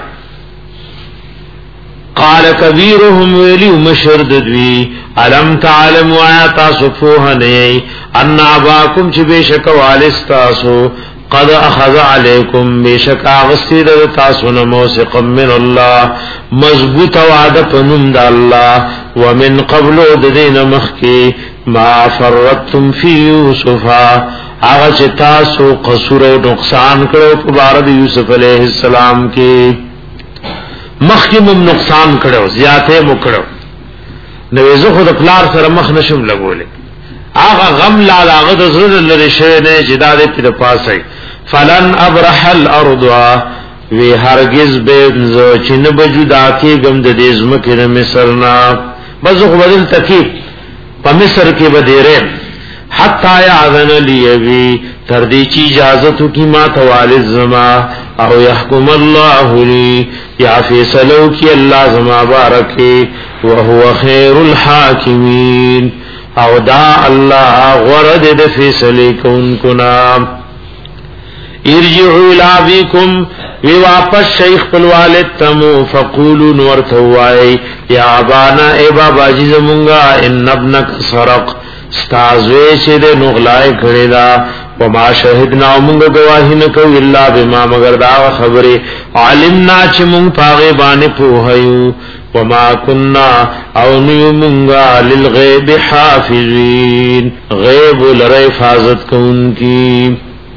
قال کبیرهم ویلی مشر ددوی علم تعلم آیات صفوه نئی ان اباکم چی بیشک والستاسو قد اخذ علیکم بیشک آغستی در تاسون موسقا من اللہ مضبوط وعد پنم دا اللہ ومن قبل ددین مخی ما فرطتم فی یوسفا آغا چی تاسو قصور و نقصان کرو پبارد یوسف علیہ السلام کی مخی مم نقصان کرو زیادے مکرو نویزو خود پلار سر مخ نشم لگولے آغا غم لال آغا دا ظلل لرشنے جدادے پی دا پاسای فلن ابرح الارضوا وی هرگز بینزو چن بجودا کی گم د دیزمکی د مصرنا بزخ بدل تکیب پا مصر کی بدیرے حتی یعذن لیوی تردی چی اجازتو کی ما توالد زما او یحکم اللہ لی یا فیصلو کی اللہ زما بارکی وهو خیر الحاکمین او دا اللہ غرد د فیصلی کن کنام ارجعوا الى ابيكم وی واپس شیخ پلوالد تمو فقولوا نورتوائی یا ابانا اے بابا جی زمونگا ان ابنک سرق ستازوے چے دے نغلائی کھڑے دا وما شہدنا ومونگا گواہی نکو اللہ بما مگر دا خبری علمنا چے مونگ پاغے بانے پوہیو وما کننا او نیو مونگا للغیب حافظین غیب لرے حفاظت کون کی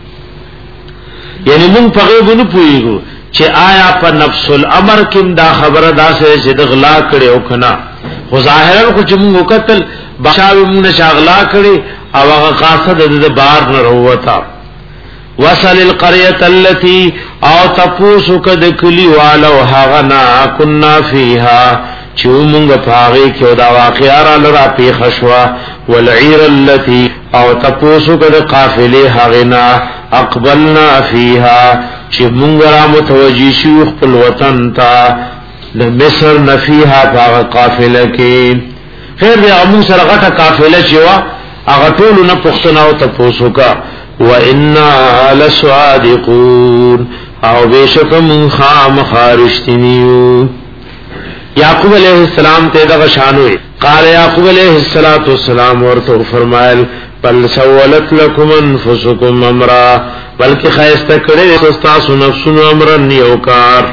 یعنی مونږ په غیب نه پوهیږو چې آیا په نفس الامر کې دا خبره داسې چې دغلا کړي او کنا خو ظاهرا خو چې مونږ وکتل بشاوی مونږ شاغلا کړي او هغه قاصد د بار نه وروتا وصل القريه التي او تپوسو کد کلی والو هغه نا كنا فيها چې مونږ پاغي کې دا واقعا را لرا پیښ شوا والعير التي او تپوسو کد قافله هغه نا اقبلنا فيها چې مونږ را متوجي شو خپل وطن ته د مصر نفيها باغ قافله کې خیر دې امو سره غټه قافله چې وا هغه ټول نه پښتنه او تپوسو کا وإنا لصادقون او بشک من خام خارشتنیو یعقوب علیہ السلام ته دا شانوي قال یعقوب علیہ الصلوۃ والسلام ورته فرمایل بل سولت لكم انفسكم امرا بلکہ خیسته کړي تاسو نفسونو امر نیوکار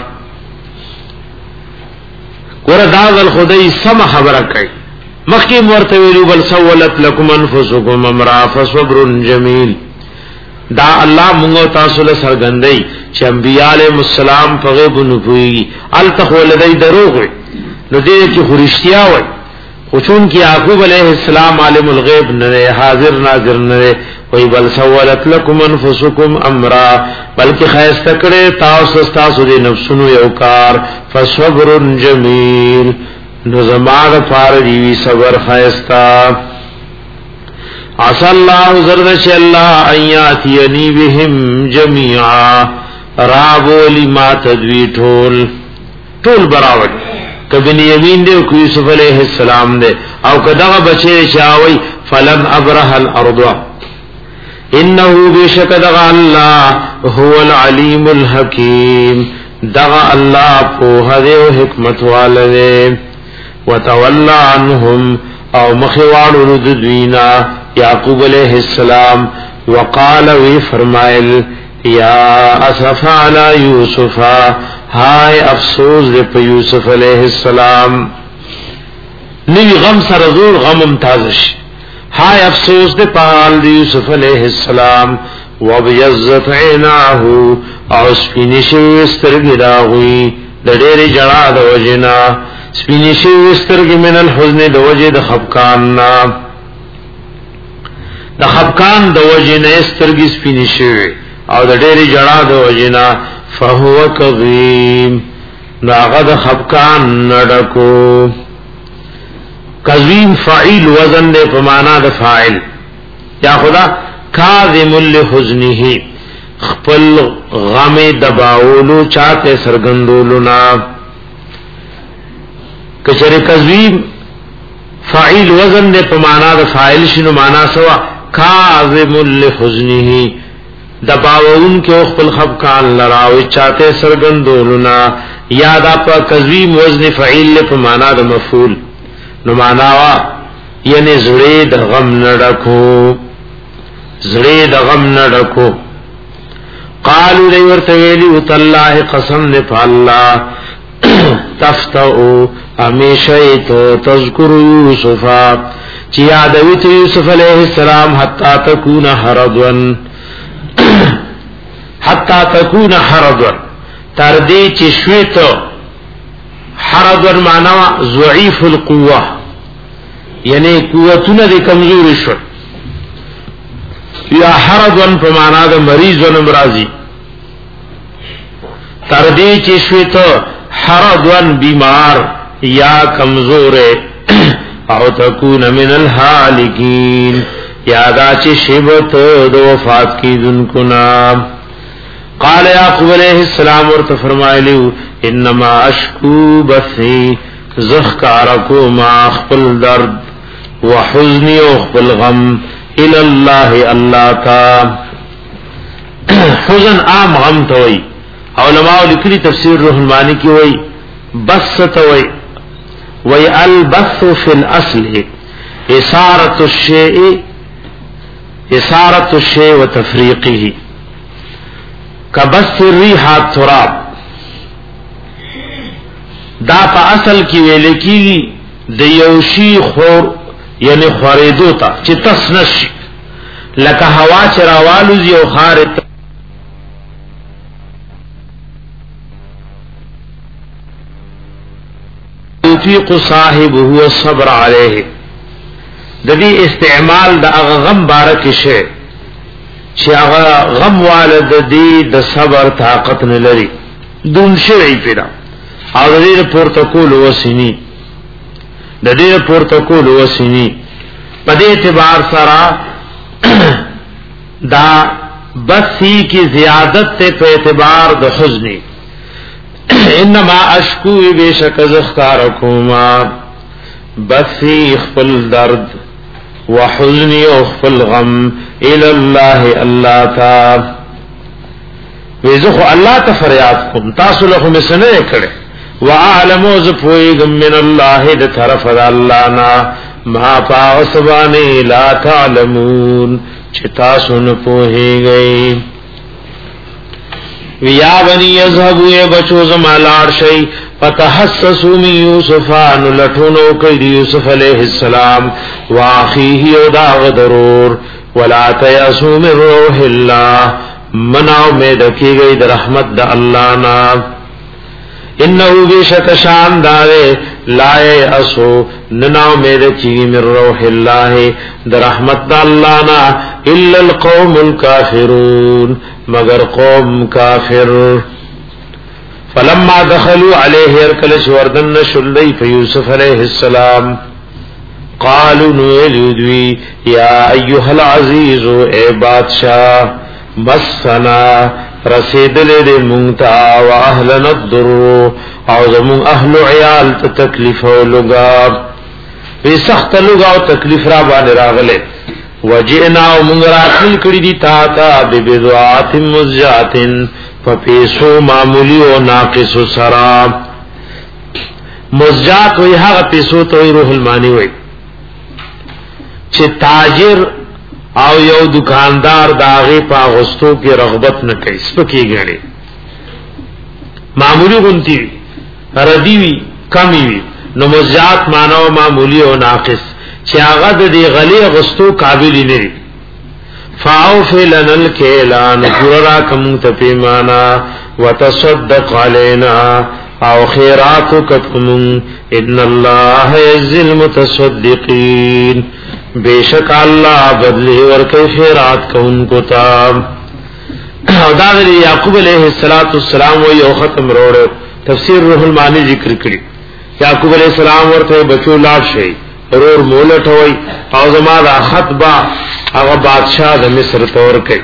ګور داغل خدای سم خبره کوي مخکې ورته ویلو بل سولت لكم انفسكم امرا فصبر جميل دا الله موږ تاسو له سرګندۍ چې انبیاء علیهم السلام په غیب نه پوي التخولدای دروغ نو دې کې خرشتیا وای خو چون کی یعقوب علیہ السلام عالم الغیب نه حاضر ناظر نه وای بل سولت لكم انفسكم امرا بلکې خیسته کړي تاسو تاسو دې نفسونو یو کار فصبر جمیل نو زماغ فار دی صبر خیستا عسى الله زرد شاء الله ان ياتيني بهم جميعا رابو لما تدوی ټول ټول برابر کبن یمین دے کو یوسف علیہ السلام دے او کدغه بچی چاوی فلن ابرح الارض انه بشک دغه الله هو العلیم الحکیم دغه الله په هغه حکمت والے وتولى عنهم او مخوالو دوینا یعقوب علیہ السلام وقال وی فرمائل یا اسف علی یوسف ہائے افسوس دے پہ یوسف علیہ السلام نوی غم سرزور غم امتازش ہائے افسوس دے پہال دے یوسف علیہ السلام وبیزت عیناہو او سپینشو استرگی داغوی دڑیر جڑا دا وجنا سپینشو استرگی من الحزن دا وجد خبکاننا د خفقان د وجه نه سترګې سپینې شوې او د ډېری جړا د وجنا فهو کظیم ناغد خفقان نډکو کظیم فاعل وزن دے پمانا د فاعل یا خدا کاظم لحزنه خپل غم دباولو چاته سرګندولو نا کچره کظیم فاعل وزن دے پمانا د فاعل شنو معنا سوا کاظم لحزنه دباون کې خپل خفقان لراوي چاته سرګندولو نا یاد اپ کظیم وزن فاعل په معنا د مفعول نو معنا وا یعنی زړه د غم نډکو زړه د غم نډکو قالو دی ورته ویلی وتالله قسم نه په الله تفتو همیشه تو تذکر یوسف چې یادوي ته یوسف علیہ السلام حتا تکون حرضن حتا تکون حرضن تر دې چې شویته حرضن معنا ضعیف القوه یعنی قوتونه دې کمزوري شو یا حرضن په معنا د مریض و نمرازي تر دې چې شویته حرضن بیمار یا کمزور او تکون من الحالکین یادا چې شیبت د وفات کی دن کو نام قال یعقوب علیہ السلام ورته فرمایلیو انما اشکو بثی زخکارکو ما خپل درد وحزنی او خپل غم الى الله الله تا حزن عام غم توي علماء لیکلي تفسیر روح المانی کی وای بس توي وای البث فی الاصل اثارۃ الشیء اثارۃ الشیء وتفریقه کبث الريح التراب دا په اصل کې ویل کېږي د یو شی خور یعنی خریدو ته چې تسنش لکه هوا چراوالو یو خارت یطیق صاحبه الصبر علیه د دې استعمال د غم بارک شی چې هغه غم والد دې د صبر طاقت نه لري دون شی پیدا او د دې پروتوکول وسینی د دې پروتوکول وسینی په دې اعتبار سره دا بسی کی زیادت ته په اعتبار د حزن انما اشکو بیشک زخکارکما بسی خپل درد وحزنی او خپل غم الى الله الله تا ویزخو الله ته فریاد کوم تاسو له مسنه کړه واعلموا ذفویغم من الله د طرف د الله نا ما پاوسبانی لا تعلمون چې تاسو نه پوهیږئ ویا بنی یذهبوا بچو زما لار شي فتحسسوا من یوسف ان لټونو کوي یوسف علیہ السلام واخیه او دا غدرور ولا تیاسوا من روح الله مناو میں دکی گئی در رحمت دا اللہ نا انہو بیشک شان دارے لائے اسو نناو میں دکی من روح اللہ در رحمت دا اللہ نا الا القوم الكافرون مگر قوم کافر فلما دخلوا علیہ ارکلش وردن شلی فیوسف علیہ السلام قالوا نویلودوی یا ایوہ العزیز اے بادشاہ مسنا رسیدل دے مونتا و اہلنا الضر او زمون اہل عیال تا تکلیف و لگا وی سخت لگا و تکلیف را بان راغلے وجئنا و منگراتل کری دی تاتا ببضاعت مزجات فپیسو معمولی و ناقص و سرام مزجات وی حق پیسو توی روح المانی وی چه تاجر او یو دکاندار داغه په غستو کې رغبت نه کوي سپکی غړي معمولی غونتی ردی وی کمی وی نو مزجات مانو معمولی او ناقص چې هغه د غلی غستو قابل نه وي فاوف لنل کیلان پورا کم ته پیمانا وتصدق علینا او خیرات کتم ان الله یجزی المتصدقین بیشک اللہ بدلی ورکی خیرات کو ان کو تام او دا د یعقوب علیہ الصلوۃ والسلام یو ختم روړ تفسیر روح المانی ذکر کړی یعقوب علیہ السلام ورته بچو لاړ شي ضرور مولټ وای او زما دا خطبه هغه بادشاہ د مصر تور کوي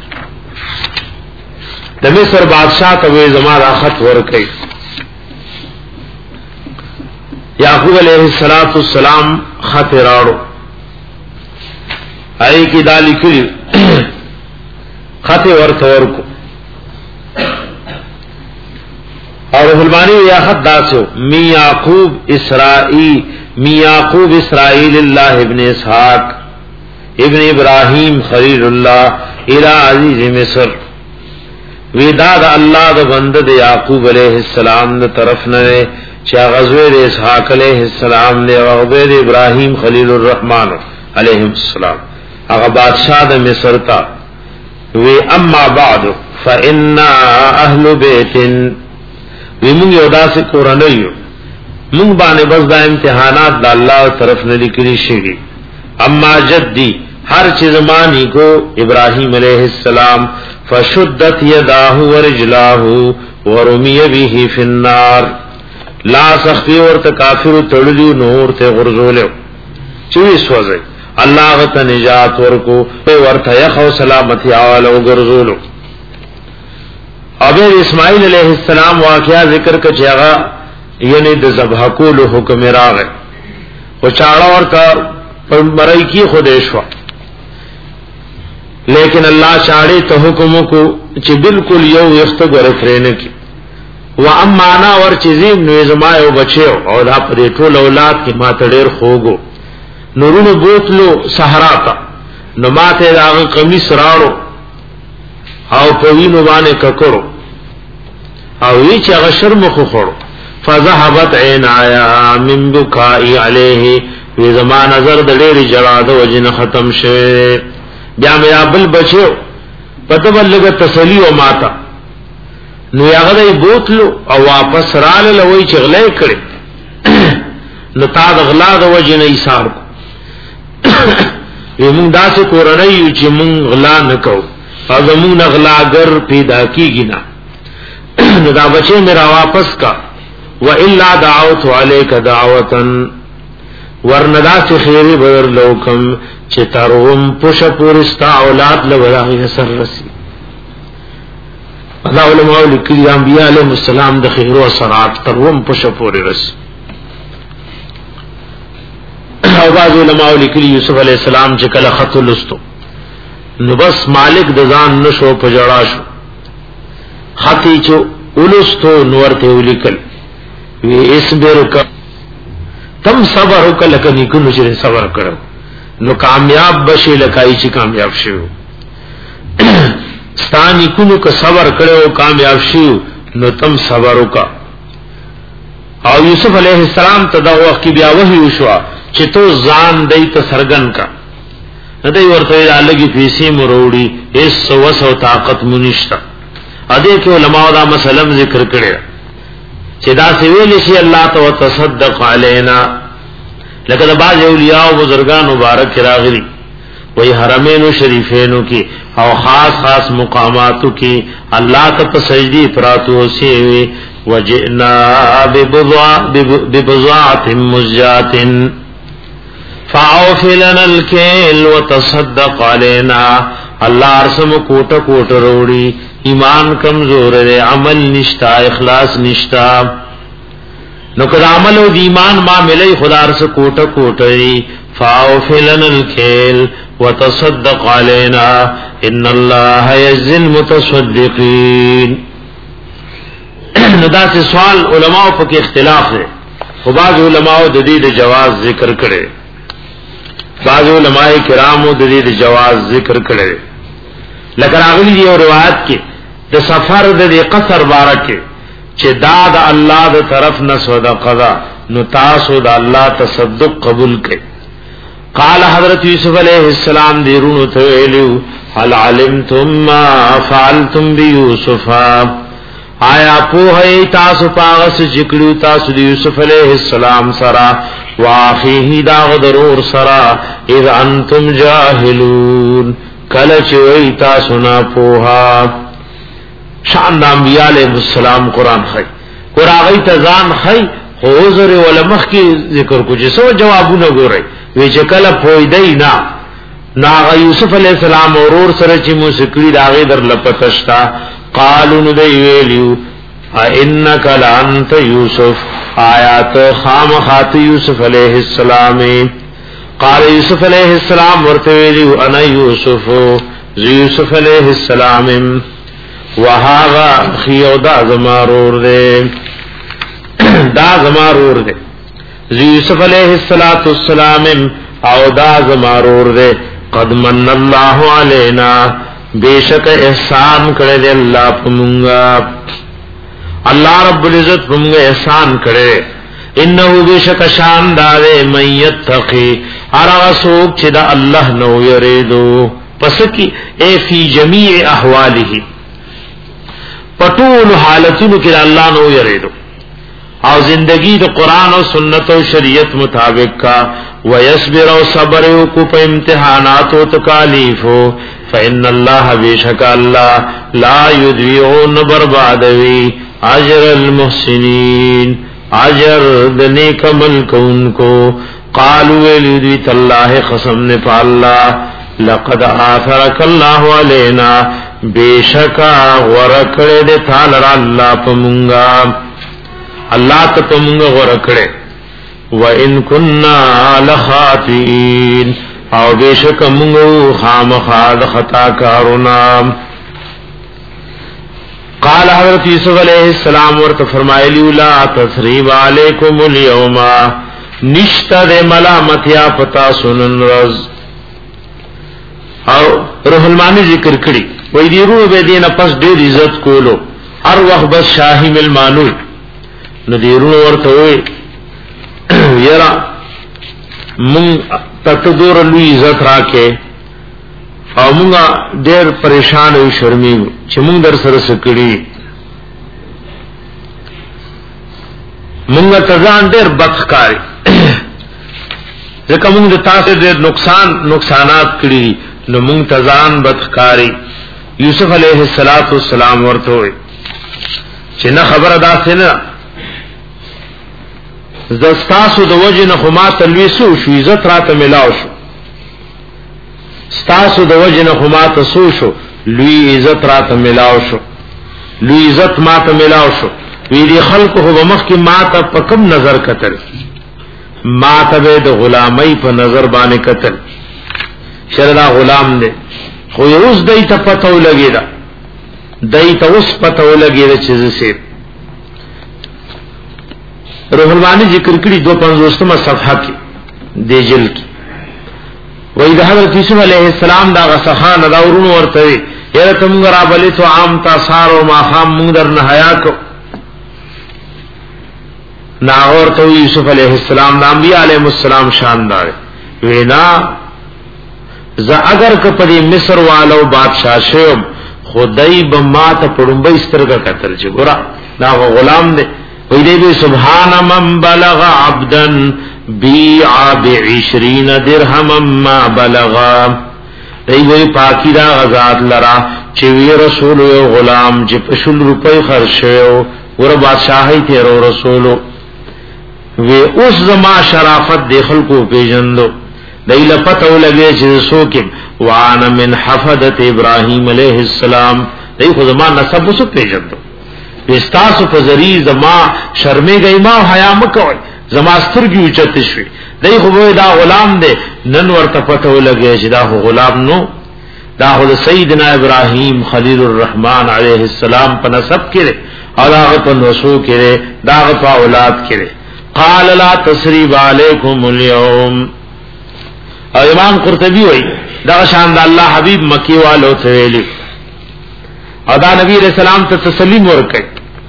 د مصر بادشاہ ته وې زما دا خط ور کوي یعقوب علیہ الصلوۃ والسلام خط راړو آی کی دالی کړي خط ورته ورکو اور فلمانی یا خط داسو می یعقوب اسرائیل می یعقوب اسرائیل اللہ ابن اسحاق ابن ابراہیم خلیل اللہ الى عزیز مصر ویداد اللہ دا بندد یعقوب علیہ السلام دا طرف نئے چا غزویر اسحاق علیہ السلام نے وغبیر ابراہیم خلیل الرحمن علیہ السلام اغا بادشاہ دا مصر تا وی اما بعد فإنا اہل بیتن وی منگ یودا سے قرآنیو منگ بانے بس دا امتحانات دا اللہ طرف نلکلی شگی اما جدی ہر چیز مانی کو ابراہیم علیہ السلام فشدت یداہ ورجلاہ ورمی بیہی فی النار لا سخفی ورت کافر تڑلیو نور تے غرزولیو چوی سوزی اللہ غت نجات ورکو ورت یخو سلامتی آوالو غرزولو ابیر اسماعیل علیہ السلام واقعہ ذکر کا چیغا یعنی د ذبح کولو حکم راغ او چاړه ورته مړی کی خودیشوا لیکن الله چاړه ته حکم کو چې بالکل یو وخت غرفرین کی و اما انا ور چیزیم نو زما یو بچو او دا پر ټول اولاد کی ما تډیر خوګو نورونو بوتلو صحرا تا نو ماته دا قمیص راړو او په وینو باندې ککړو او وی چې هغه شرم خو خورو فذهبت عینایا من بکائی علیه وی زمان نظر د ډېری جړا د وجن ختم شه بیا مې ابل بچو پته بلګه تسلی او ماتا نو هغه بوتلو او واپس رااله لوي چې غلې کړي نو تا د غلا د وجن ایثار یې موږ داسې کورنۍ چې موږ غلا نکو او زمون اغلاگر پیدا کیږي نه نو دا بچے میرا واپس کا و الا دعوت علیک دعوتا ورندا سے خیری بدر لوکم چې تروم پوش پورستا اولاد لوراغی سر رسی الله علماء لیکي انبیاء علیهم السلام د خیر او سرات تروم پوش پوری رسی او بعض علماء لیکي یوسف علیہ السلام چې کله خط لستو نو بس مالک د ځان نشو پجړا شو خطی چو ولستو نور ته ولیکل وی اسبر ک تم صبر وکړه کني کو چې صبر کړو نو کامیاب بشي لکای چې کامیاب شو ستانی کو که صبر کړو کامیاب شو نو تم صبر وکړه او یوسف علیہ السلام ته دا وخت کې بیا وحی وشو چې تو ځان دایته سرګن کا ندای ورته الګي پیسې مروړي اس وسو طاقت منشتا ا دې کې علماء دا مسله ذکر کړي چې دا سویل شي الله تو تصدق علینا لکه د باج اولیاء او بزرگان مبارک راغلي وہی حرمین و شریفینو کی او خاص خاص مقاماتو کی اللہ ته سجدی پراتو سی وجئنا ببضاعت مزجات فعوف لنا الکیل وتصدق علینا اللہ ارسم کوٹ کوٹ روڑی ایمان کمزور ہے عمل نشتا اخلاص نشتا نو کدا عمل او دی ایمان ما ملی خدا ارس کوٹ کوٹ فعوف لنا الکیل وتصدق علینا ان اللہ یجزی المتصدقین. دا سے سوال علماء پر کے اختلاف ہے، بعض علماء جدید جواز ذکر کرے، بعض علماء کرام جدید جواز ذکر کرے. لیکن اگلی یہ روایت کے د سفر د قصر بارکه چې دا د الله د طرف نه صدقه ده نو تاسو د الله تصدق قبول کړئ. قال حضرت یوسف علیہ السلام دیرونو ته ویلو هل علمتم ما فعلتم بیوسف، آیا په هی تاسو پاغس ذکرو تاسو د یوسف علیہ السلام سرا واخیه دا غدرور سرا اذ انتم جاهلون کله چې وی تاسو نه پوها شان انبیاء علیہ السلام قرآن خی قرآغی تزان خی خوزر ولمخ کی ذکر کو جسو جوابو نگو رئی ویچه کل پویدئی نا ناغا یوسف علیہ السلام اورور سرچی موسیقلی داغی در لپتشتا قالو ندئی ویلیو اینکا لانت یوسف آیات خام خات یوسف علیہ السلام قال یوسف علیہ السلام ورتویلیو انا یوسف یوسف علیہ السلام وہاغا خیو دا زمارور دے دا زمارور دے یوسف علیہ السلام او دا زمارور دے قد من اللہ علینا بے شک احسان کرے دے اللہ پمونگا اللہ رب العزت پمونگا احسان کرے انہو بے شک شاندارے من یتقی ارغا سوک چدا اللہ نو یریدو پس کی اے فی جمیع احوالی پٹول حالتونو کی اللہ نو یریدو او زندگی د قرآن و سنت و شریعت مطابق کا ویصبر و صبر کو پا امتحانات و تکالیف ہو فإن اللہ بیشک اللہ لا یدویعون بربادوی عجر المحسنین عجر دنیک ملک ان کو قالو ویلیدویت اللہ قسم نے پا اللہ لقد آثرک اللہ علینا بیشکا ورکڑے دے تھالر اللہ پمونگا اللہ تپمونگا ورکڑے وَإِن كُنَّا لَخَاطِئِينَ او بیشک مونگو خامخاد خطا کارونا قال حضرت یوسف علیہ السلام ورت فرمائے لیو لا تثریب علیکم اليوم نشتا دے ملامتیا پتا سنن رز او روح المانی ذکر کری وی دی روح بے دینا پس دیر عزت کولو ہر وقت بس شاہی ملمانوی ندیرون ورتوی یرا مونگ تتدور لوی عزت راکے او مونگا دیر پریشان او شرمیو چه مونگ در سر سکڑی مونگا تزان دیر بدخکاری ذکر مونگ تاسے دیر نقصان نقصانات کری نو مونگ تزان بدخکاری یوسف علیہ السلام ورتوی چه نا خبر ادا سے نا زستاسو د وجه نه خما تلويسو شو عزت راته ملاو شو ستاسو د وجه نه خما تسو شو لوی عزت راته ملاو شو لوی عزت ما ته ملاو شو وی دي خلق هو مخ کی ما ته پکم نظر کتل ما ته د غلامی په نظر باندې کتل شردا غلام دے خو اوس دای ته پتو لګی دا دای ته اوس پتو لګی دا چیز سے روح المانی ذکر کری دو پنزوستم صفحہ کی دی جل کی وید حضرت یوسف علیہ السلام دا غسخان دا ورونو ورتوی یرت مونگ رابلی تو عام تا سارو ما خام مونگ در نحیا کو ناغور تو یوسف علیہ السلام دا انبیاء علیہ السلام شاندار وینا زا اگر کپدی مصر والو بادشاہ شیوم خدای بمات پڑنبا استرگا کتر چی گورا نا غلام دے ویدے بی سبحان من بلغ عبدا بیع بعشرین درہم ما بلغا ای وی پاکی دا غزات لرا چوی رسولو یو غلام چی پشل روپی خرشیو ور بادشاہی تیرو رسولو وی اس زما شرافت دیخل کو پیجندو دی لپتو لگے چیز سوکم وانا من حفظت ابراہیم علیہ السلام دی خود زما نصب سو پیجندو استاسو پزری زما شرمے گئی ما حیا مکوئی زما سترگی اوچت شوی دی خو دا غلام دے نن ورته پتو لگے چې دا غلام نو دا خو سیدنا ابراہیم خلیل الرحمن علیہ السلام په نسب کړي او دا په نسو کړي دا په اولاد کړي قال لا تسریب علیکم اليوم او امام قرطبی وای دا شان د الله حبیب مکی والو ته ویلي او دا نبی علیہ السلام ته تسلیم ورکړي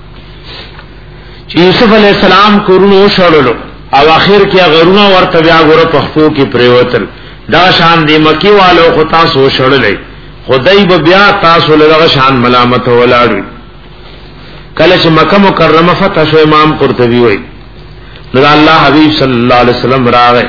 چې یوسف علیہ السلام کورونو شړلو او اخر کې غرونه ورته بیا غره پختو کې پریوتل دا شان دی مکی والو خو تاسو شړلې خدای به بیا تاسو له شان ملامت ولاړ کله چې مکه مکرمه فتح شو امام قرطبی وای نو الله حبیب صلی الله علیه وسلم راغی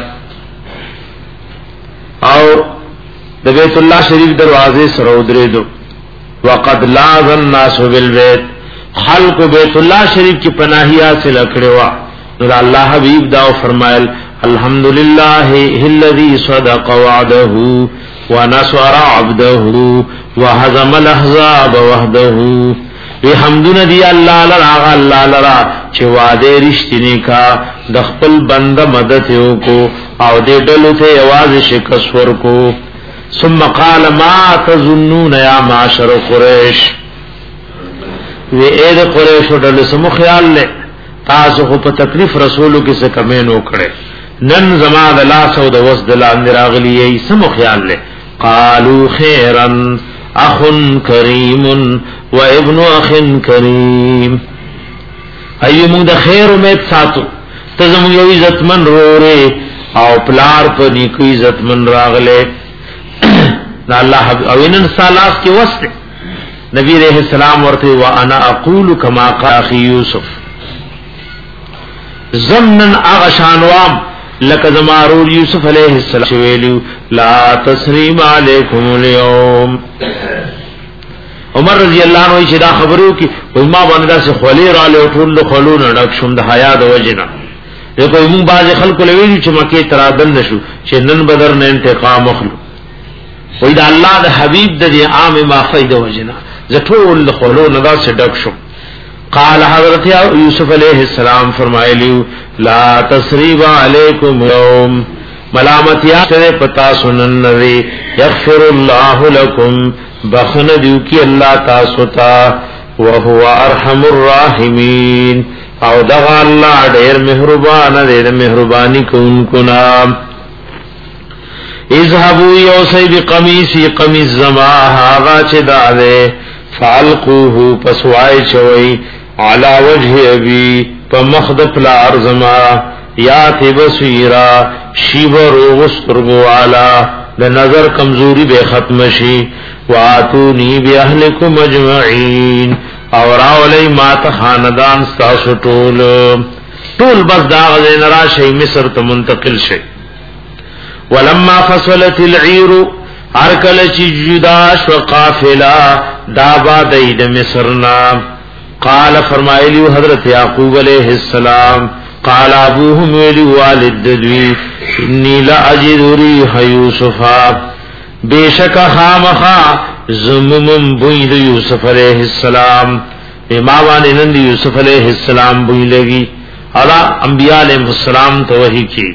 او د بیت الله شریف دروازه سره ودرېدو وقد لاذ الناس بالبيت خلق بیت الله شریف کی پناہی حاصل کړو نو الله حبیب دا فرمایل الحمدللہ الذی صدق وعده ونصر عبده وهزم الاحزاب وحده الحمدنا دی الله لرا الله لرا چې وعده رښتینی کا د خپل بنده مدد وکړو او دې ډلو ته आवाज شکست ورکو ثم قال ما تظنون يا معاشر قريش وی اے د قریش ډلو سمو خیال لے تاسو خو په تکلیف رسولو کې څه کمې نو کړې نن زما د لاس او د وس د لاندې راغلی یې سمو خیال لے قالوا خيرا اخ کریم و ابن اخ کریم ایو موږ د خیر امید ساتو ته زموږ یو عزتمن رورې او پلار په نیکو عزتمن راغله الله او نن سالاس کې وسته نبی علیہ السلام ورته وانا اقول كما قال اخي يوسف ضمن اغشانوام لك زمارور یوسف علیہ السلام ویلو لا تسریم علیکم اليوم عمر رضی اللہ عنہ چې دا خبرو کی ما باندې سے خلی را له ټول خلون ډک شوم د حیا د وجنه دغه موږ باز خلکو لوي چې مکه ترادن نشو چې نن بدر نه انتقام اخلو وې دا الله د حبیب د عام ما فائدہ وجنه زټول خلو ندا سے ډک شو قال حضرت یوسف علیہ السلام فرمایلیو لا تسریب علیکم یوم ملامتیا ته پتا سنن نوی یغفر الله لكم بخن دیو کی اللہ تاسو تا وهو ارحم الراحمین او دغه الله ډیر مهربان دی مهربانی کوونکو نام اذهبوا یوسی بقمیصی قمیص زما هاغا چه داده فعلقوه پسوائی چوئی علا وجه ابی پا مخدف لارزما یاتی بسویرا شیب روغسترگو علا لنظر کمزوری بے ختمشی وآتونی بی اہلکم اجمعین اور اولی مات خاندان ستاسو طول طول بس داغ زین راشی مصر تمنتقل شی ولما فصلت العیر ارکل چی جداش و قافلہ دابا دید مصرنا قال فرمائلیو حضرت یعقوب علیہ السلام قال ابوهم ویلی والد دوی انی لأجد ریح یوسفا بیشک خامخا زممم بوید یوسف علیہ السلام امامان نند یوسف علیہ السلام بوئی لگی علا انبیاء علیہ السلام توہی کی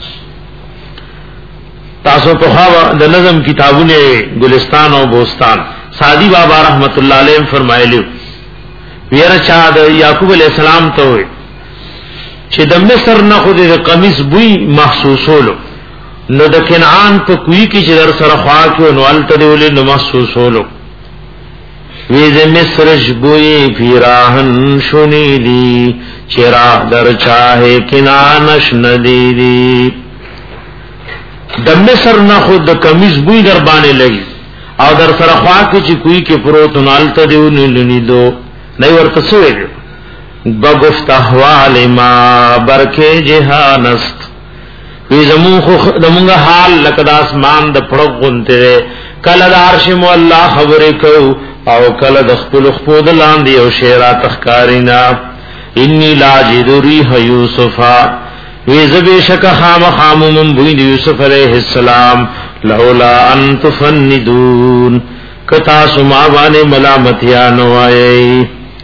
تاسو په خوا د نظم کتابونه گلستان او بوستان سادی بابا رحمت الله علیه فرمایلی ویرا چا د یعقوب علیہ السلام ته وي چې د مصر نه خو د قمیص بوی محسوسولو نو د کنعان په کوی کې چې در سره خوا کې نو الته دیولې نو محسوسولو وی د مصر بوی پیراهن شونیلی چرا در چاهه کنانش ندیدی د مصر نه خود د کمیز بوی در باندې لګي او در سره خوا کې چې کوی کې پروت نالته دیو نلنی دو نه ورته سوې بغفت احوال ما برکه جهانست وی زمون خو دمونږه حال لکه د اسمان د پړق غونته کله د عرش مو الله خبرې کو او کله د خپل خپود لاندې او شیرا تخکارینا انی لاجد ریح یوسفا وی زبی شک خام خام من بوید یوسف علیہ السلام لولا ان تفندون کتا سماوان ملامتیا نوائے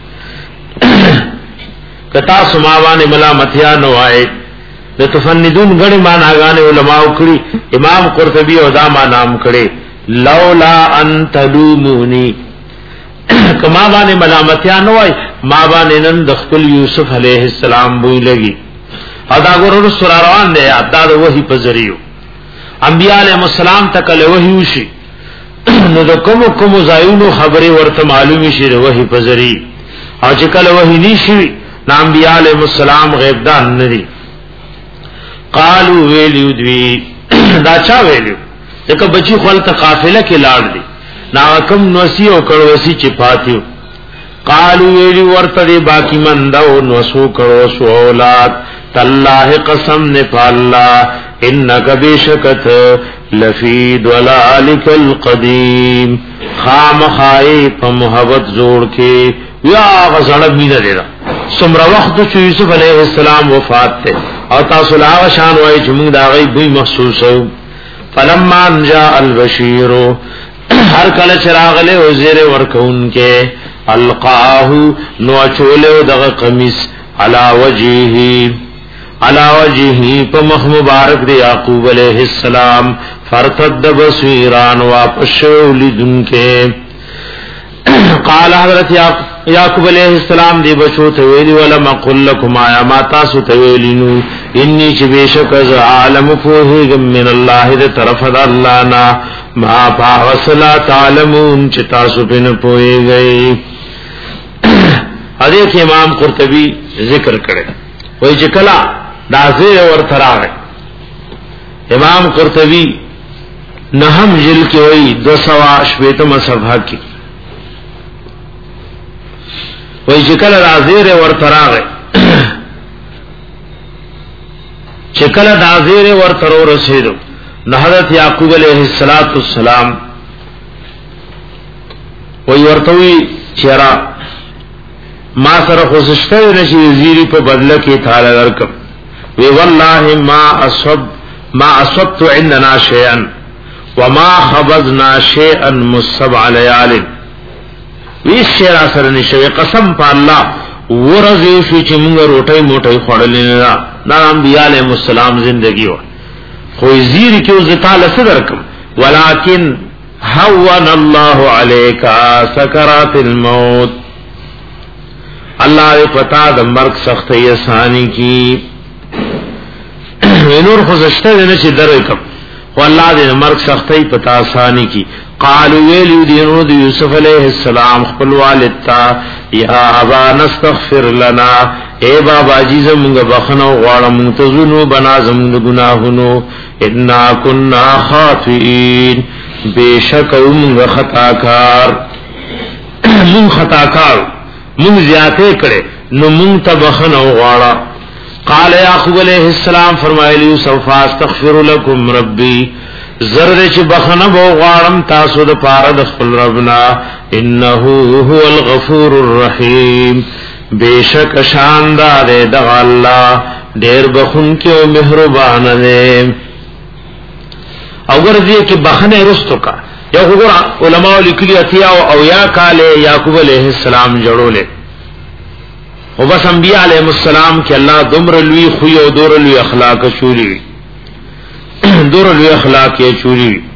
کتا سماوان ملامتیا نوائے تفندون گڑی مانا گانے علماء کری امام قرطبی او داما نام کرے لولا ان تلومونی کما بانے ملامتیا نوائے ما بانے نن دخل یوسف علیہ السلام بوئی لگی ادا ګورو سره روان دي ادا د وحي په ذریعہ انبیاء علیهم السلام تکل وحي وشي نو د کوم کوم زایونو خبره ورته معلومي شي د وحي په ذریعہ او چې کله وحي نشي نام انبیاء علیهم السلام غیب دان ندي قالو ویلو دوی دا چا ویلو دغه بچی خپل ته قافله کې لاړ دي نا کوم نوسی او کړوسی چې پاتیو قالو ویلو ورته باقی مندو نوسو کړو سو اولاد تاللہ قسم نے پاللہ انکا بیشکت لفی دولالک القدیم خامخای په محبت جوړ کې یا غزړه مینه دی څومره وخت چې یوسف علیه السلام وفات ته او تاسو لا شان وای چې موږ دا غي به محسوسو فلما جاء البشير هر کله چراغ له وزیر ورکون کې القاه نو چوله دغه قمیص علا وجهه علا وجهه په مخ مبارک دی یعقوب علیہ السلام فرتد بصیران واپس ولیدن کې قال حضرت یعقوب علیہ السلام دی بچو ته ویلی ولا مقل لكم آیا ما تاسو ته ویلینو انی چې بشک از عالم فوهګم من الله دې طرف د الله نا ما پاوسلا تعلمون چې تاسو پنه پويږئ. حضرت امام قرطبی ذکر کړي وای چې کلا دازه ورته راغی امام قرطبی نهم جل کې وای دو سو شپږم صفحه کې وای چې کله دازه ورته راغی چې کله دازه ورته ورسېدو نو حضرت یعقوب علیہ السلام وای ورته وی چیرې ما سره خوششته نشي وزيري په بدله کې تعالی ورکم وی والله ما اصب ما اصبت عندنا شيئا وما خبزنا شيئا مصب ليال وی شیر اثر نشوي قسم په الله ورځي شو چې موږ روټي موټي خړلې نه دا انبياء عليهم السلام زندگی و خو وزيري کې وز تعالی صدرکم ولكن هون الله عليك سكرات الموت اللہ پتا د مرګ سختي آسانی کی نور خوششته نه چې درکم والله د مرګ سختي پتا آسانی کی قالوا ویلو دینو د یوسف علیہ السلام خپل والد تا یا ابا نستغفر لنا اے بابا جی زمونږ بخنو غواړم ته زونو بنا زمونږ گناهونو انا كنا خاطئین بیشک موږ خطاکار موږ خطاکار من زیاته کړي نو مون ته بخنه غواړه. قال یعقوب علیہ السلام فرمایلی سوف استغفر لكم ربي زرد چې بخنه بو غواړم تاسو د پاره د خپل ربنا انه هو الغفور الرحیم بیشک شاندار د الله ډیر بخون کې او مهربان دی. او ګرځي کې بخنه رستو کا یا وګور علماء لیکلي اتیا او یا کاله یعقوب علیہ السلام جوړولې او بس انبیاء علیہ السلام کې الله دمر لوی خو او دور لوی اخلاق چوری دور لوی اخلاق یې چوری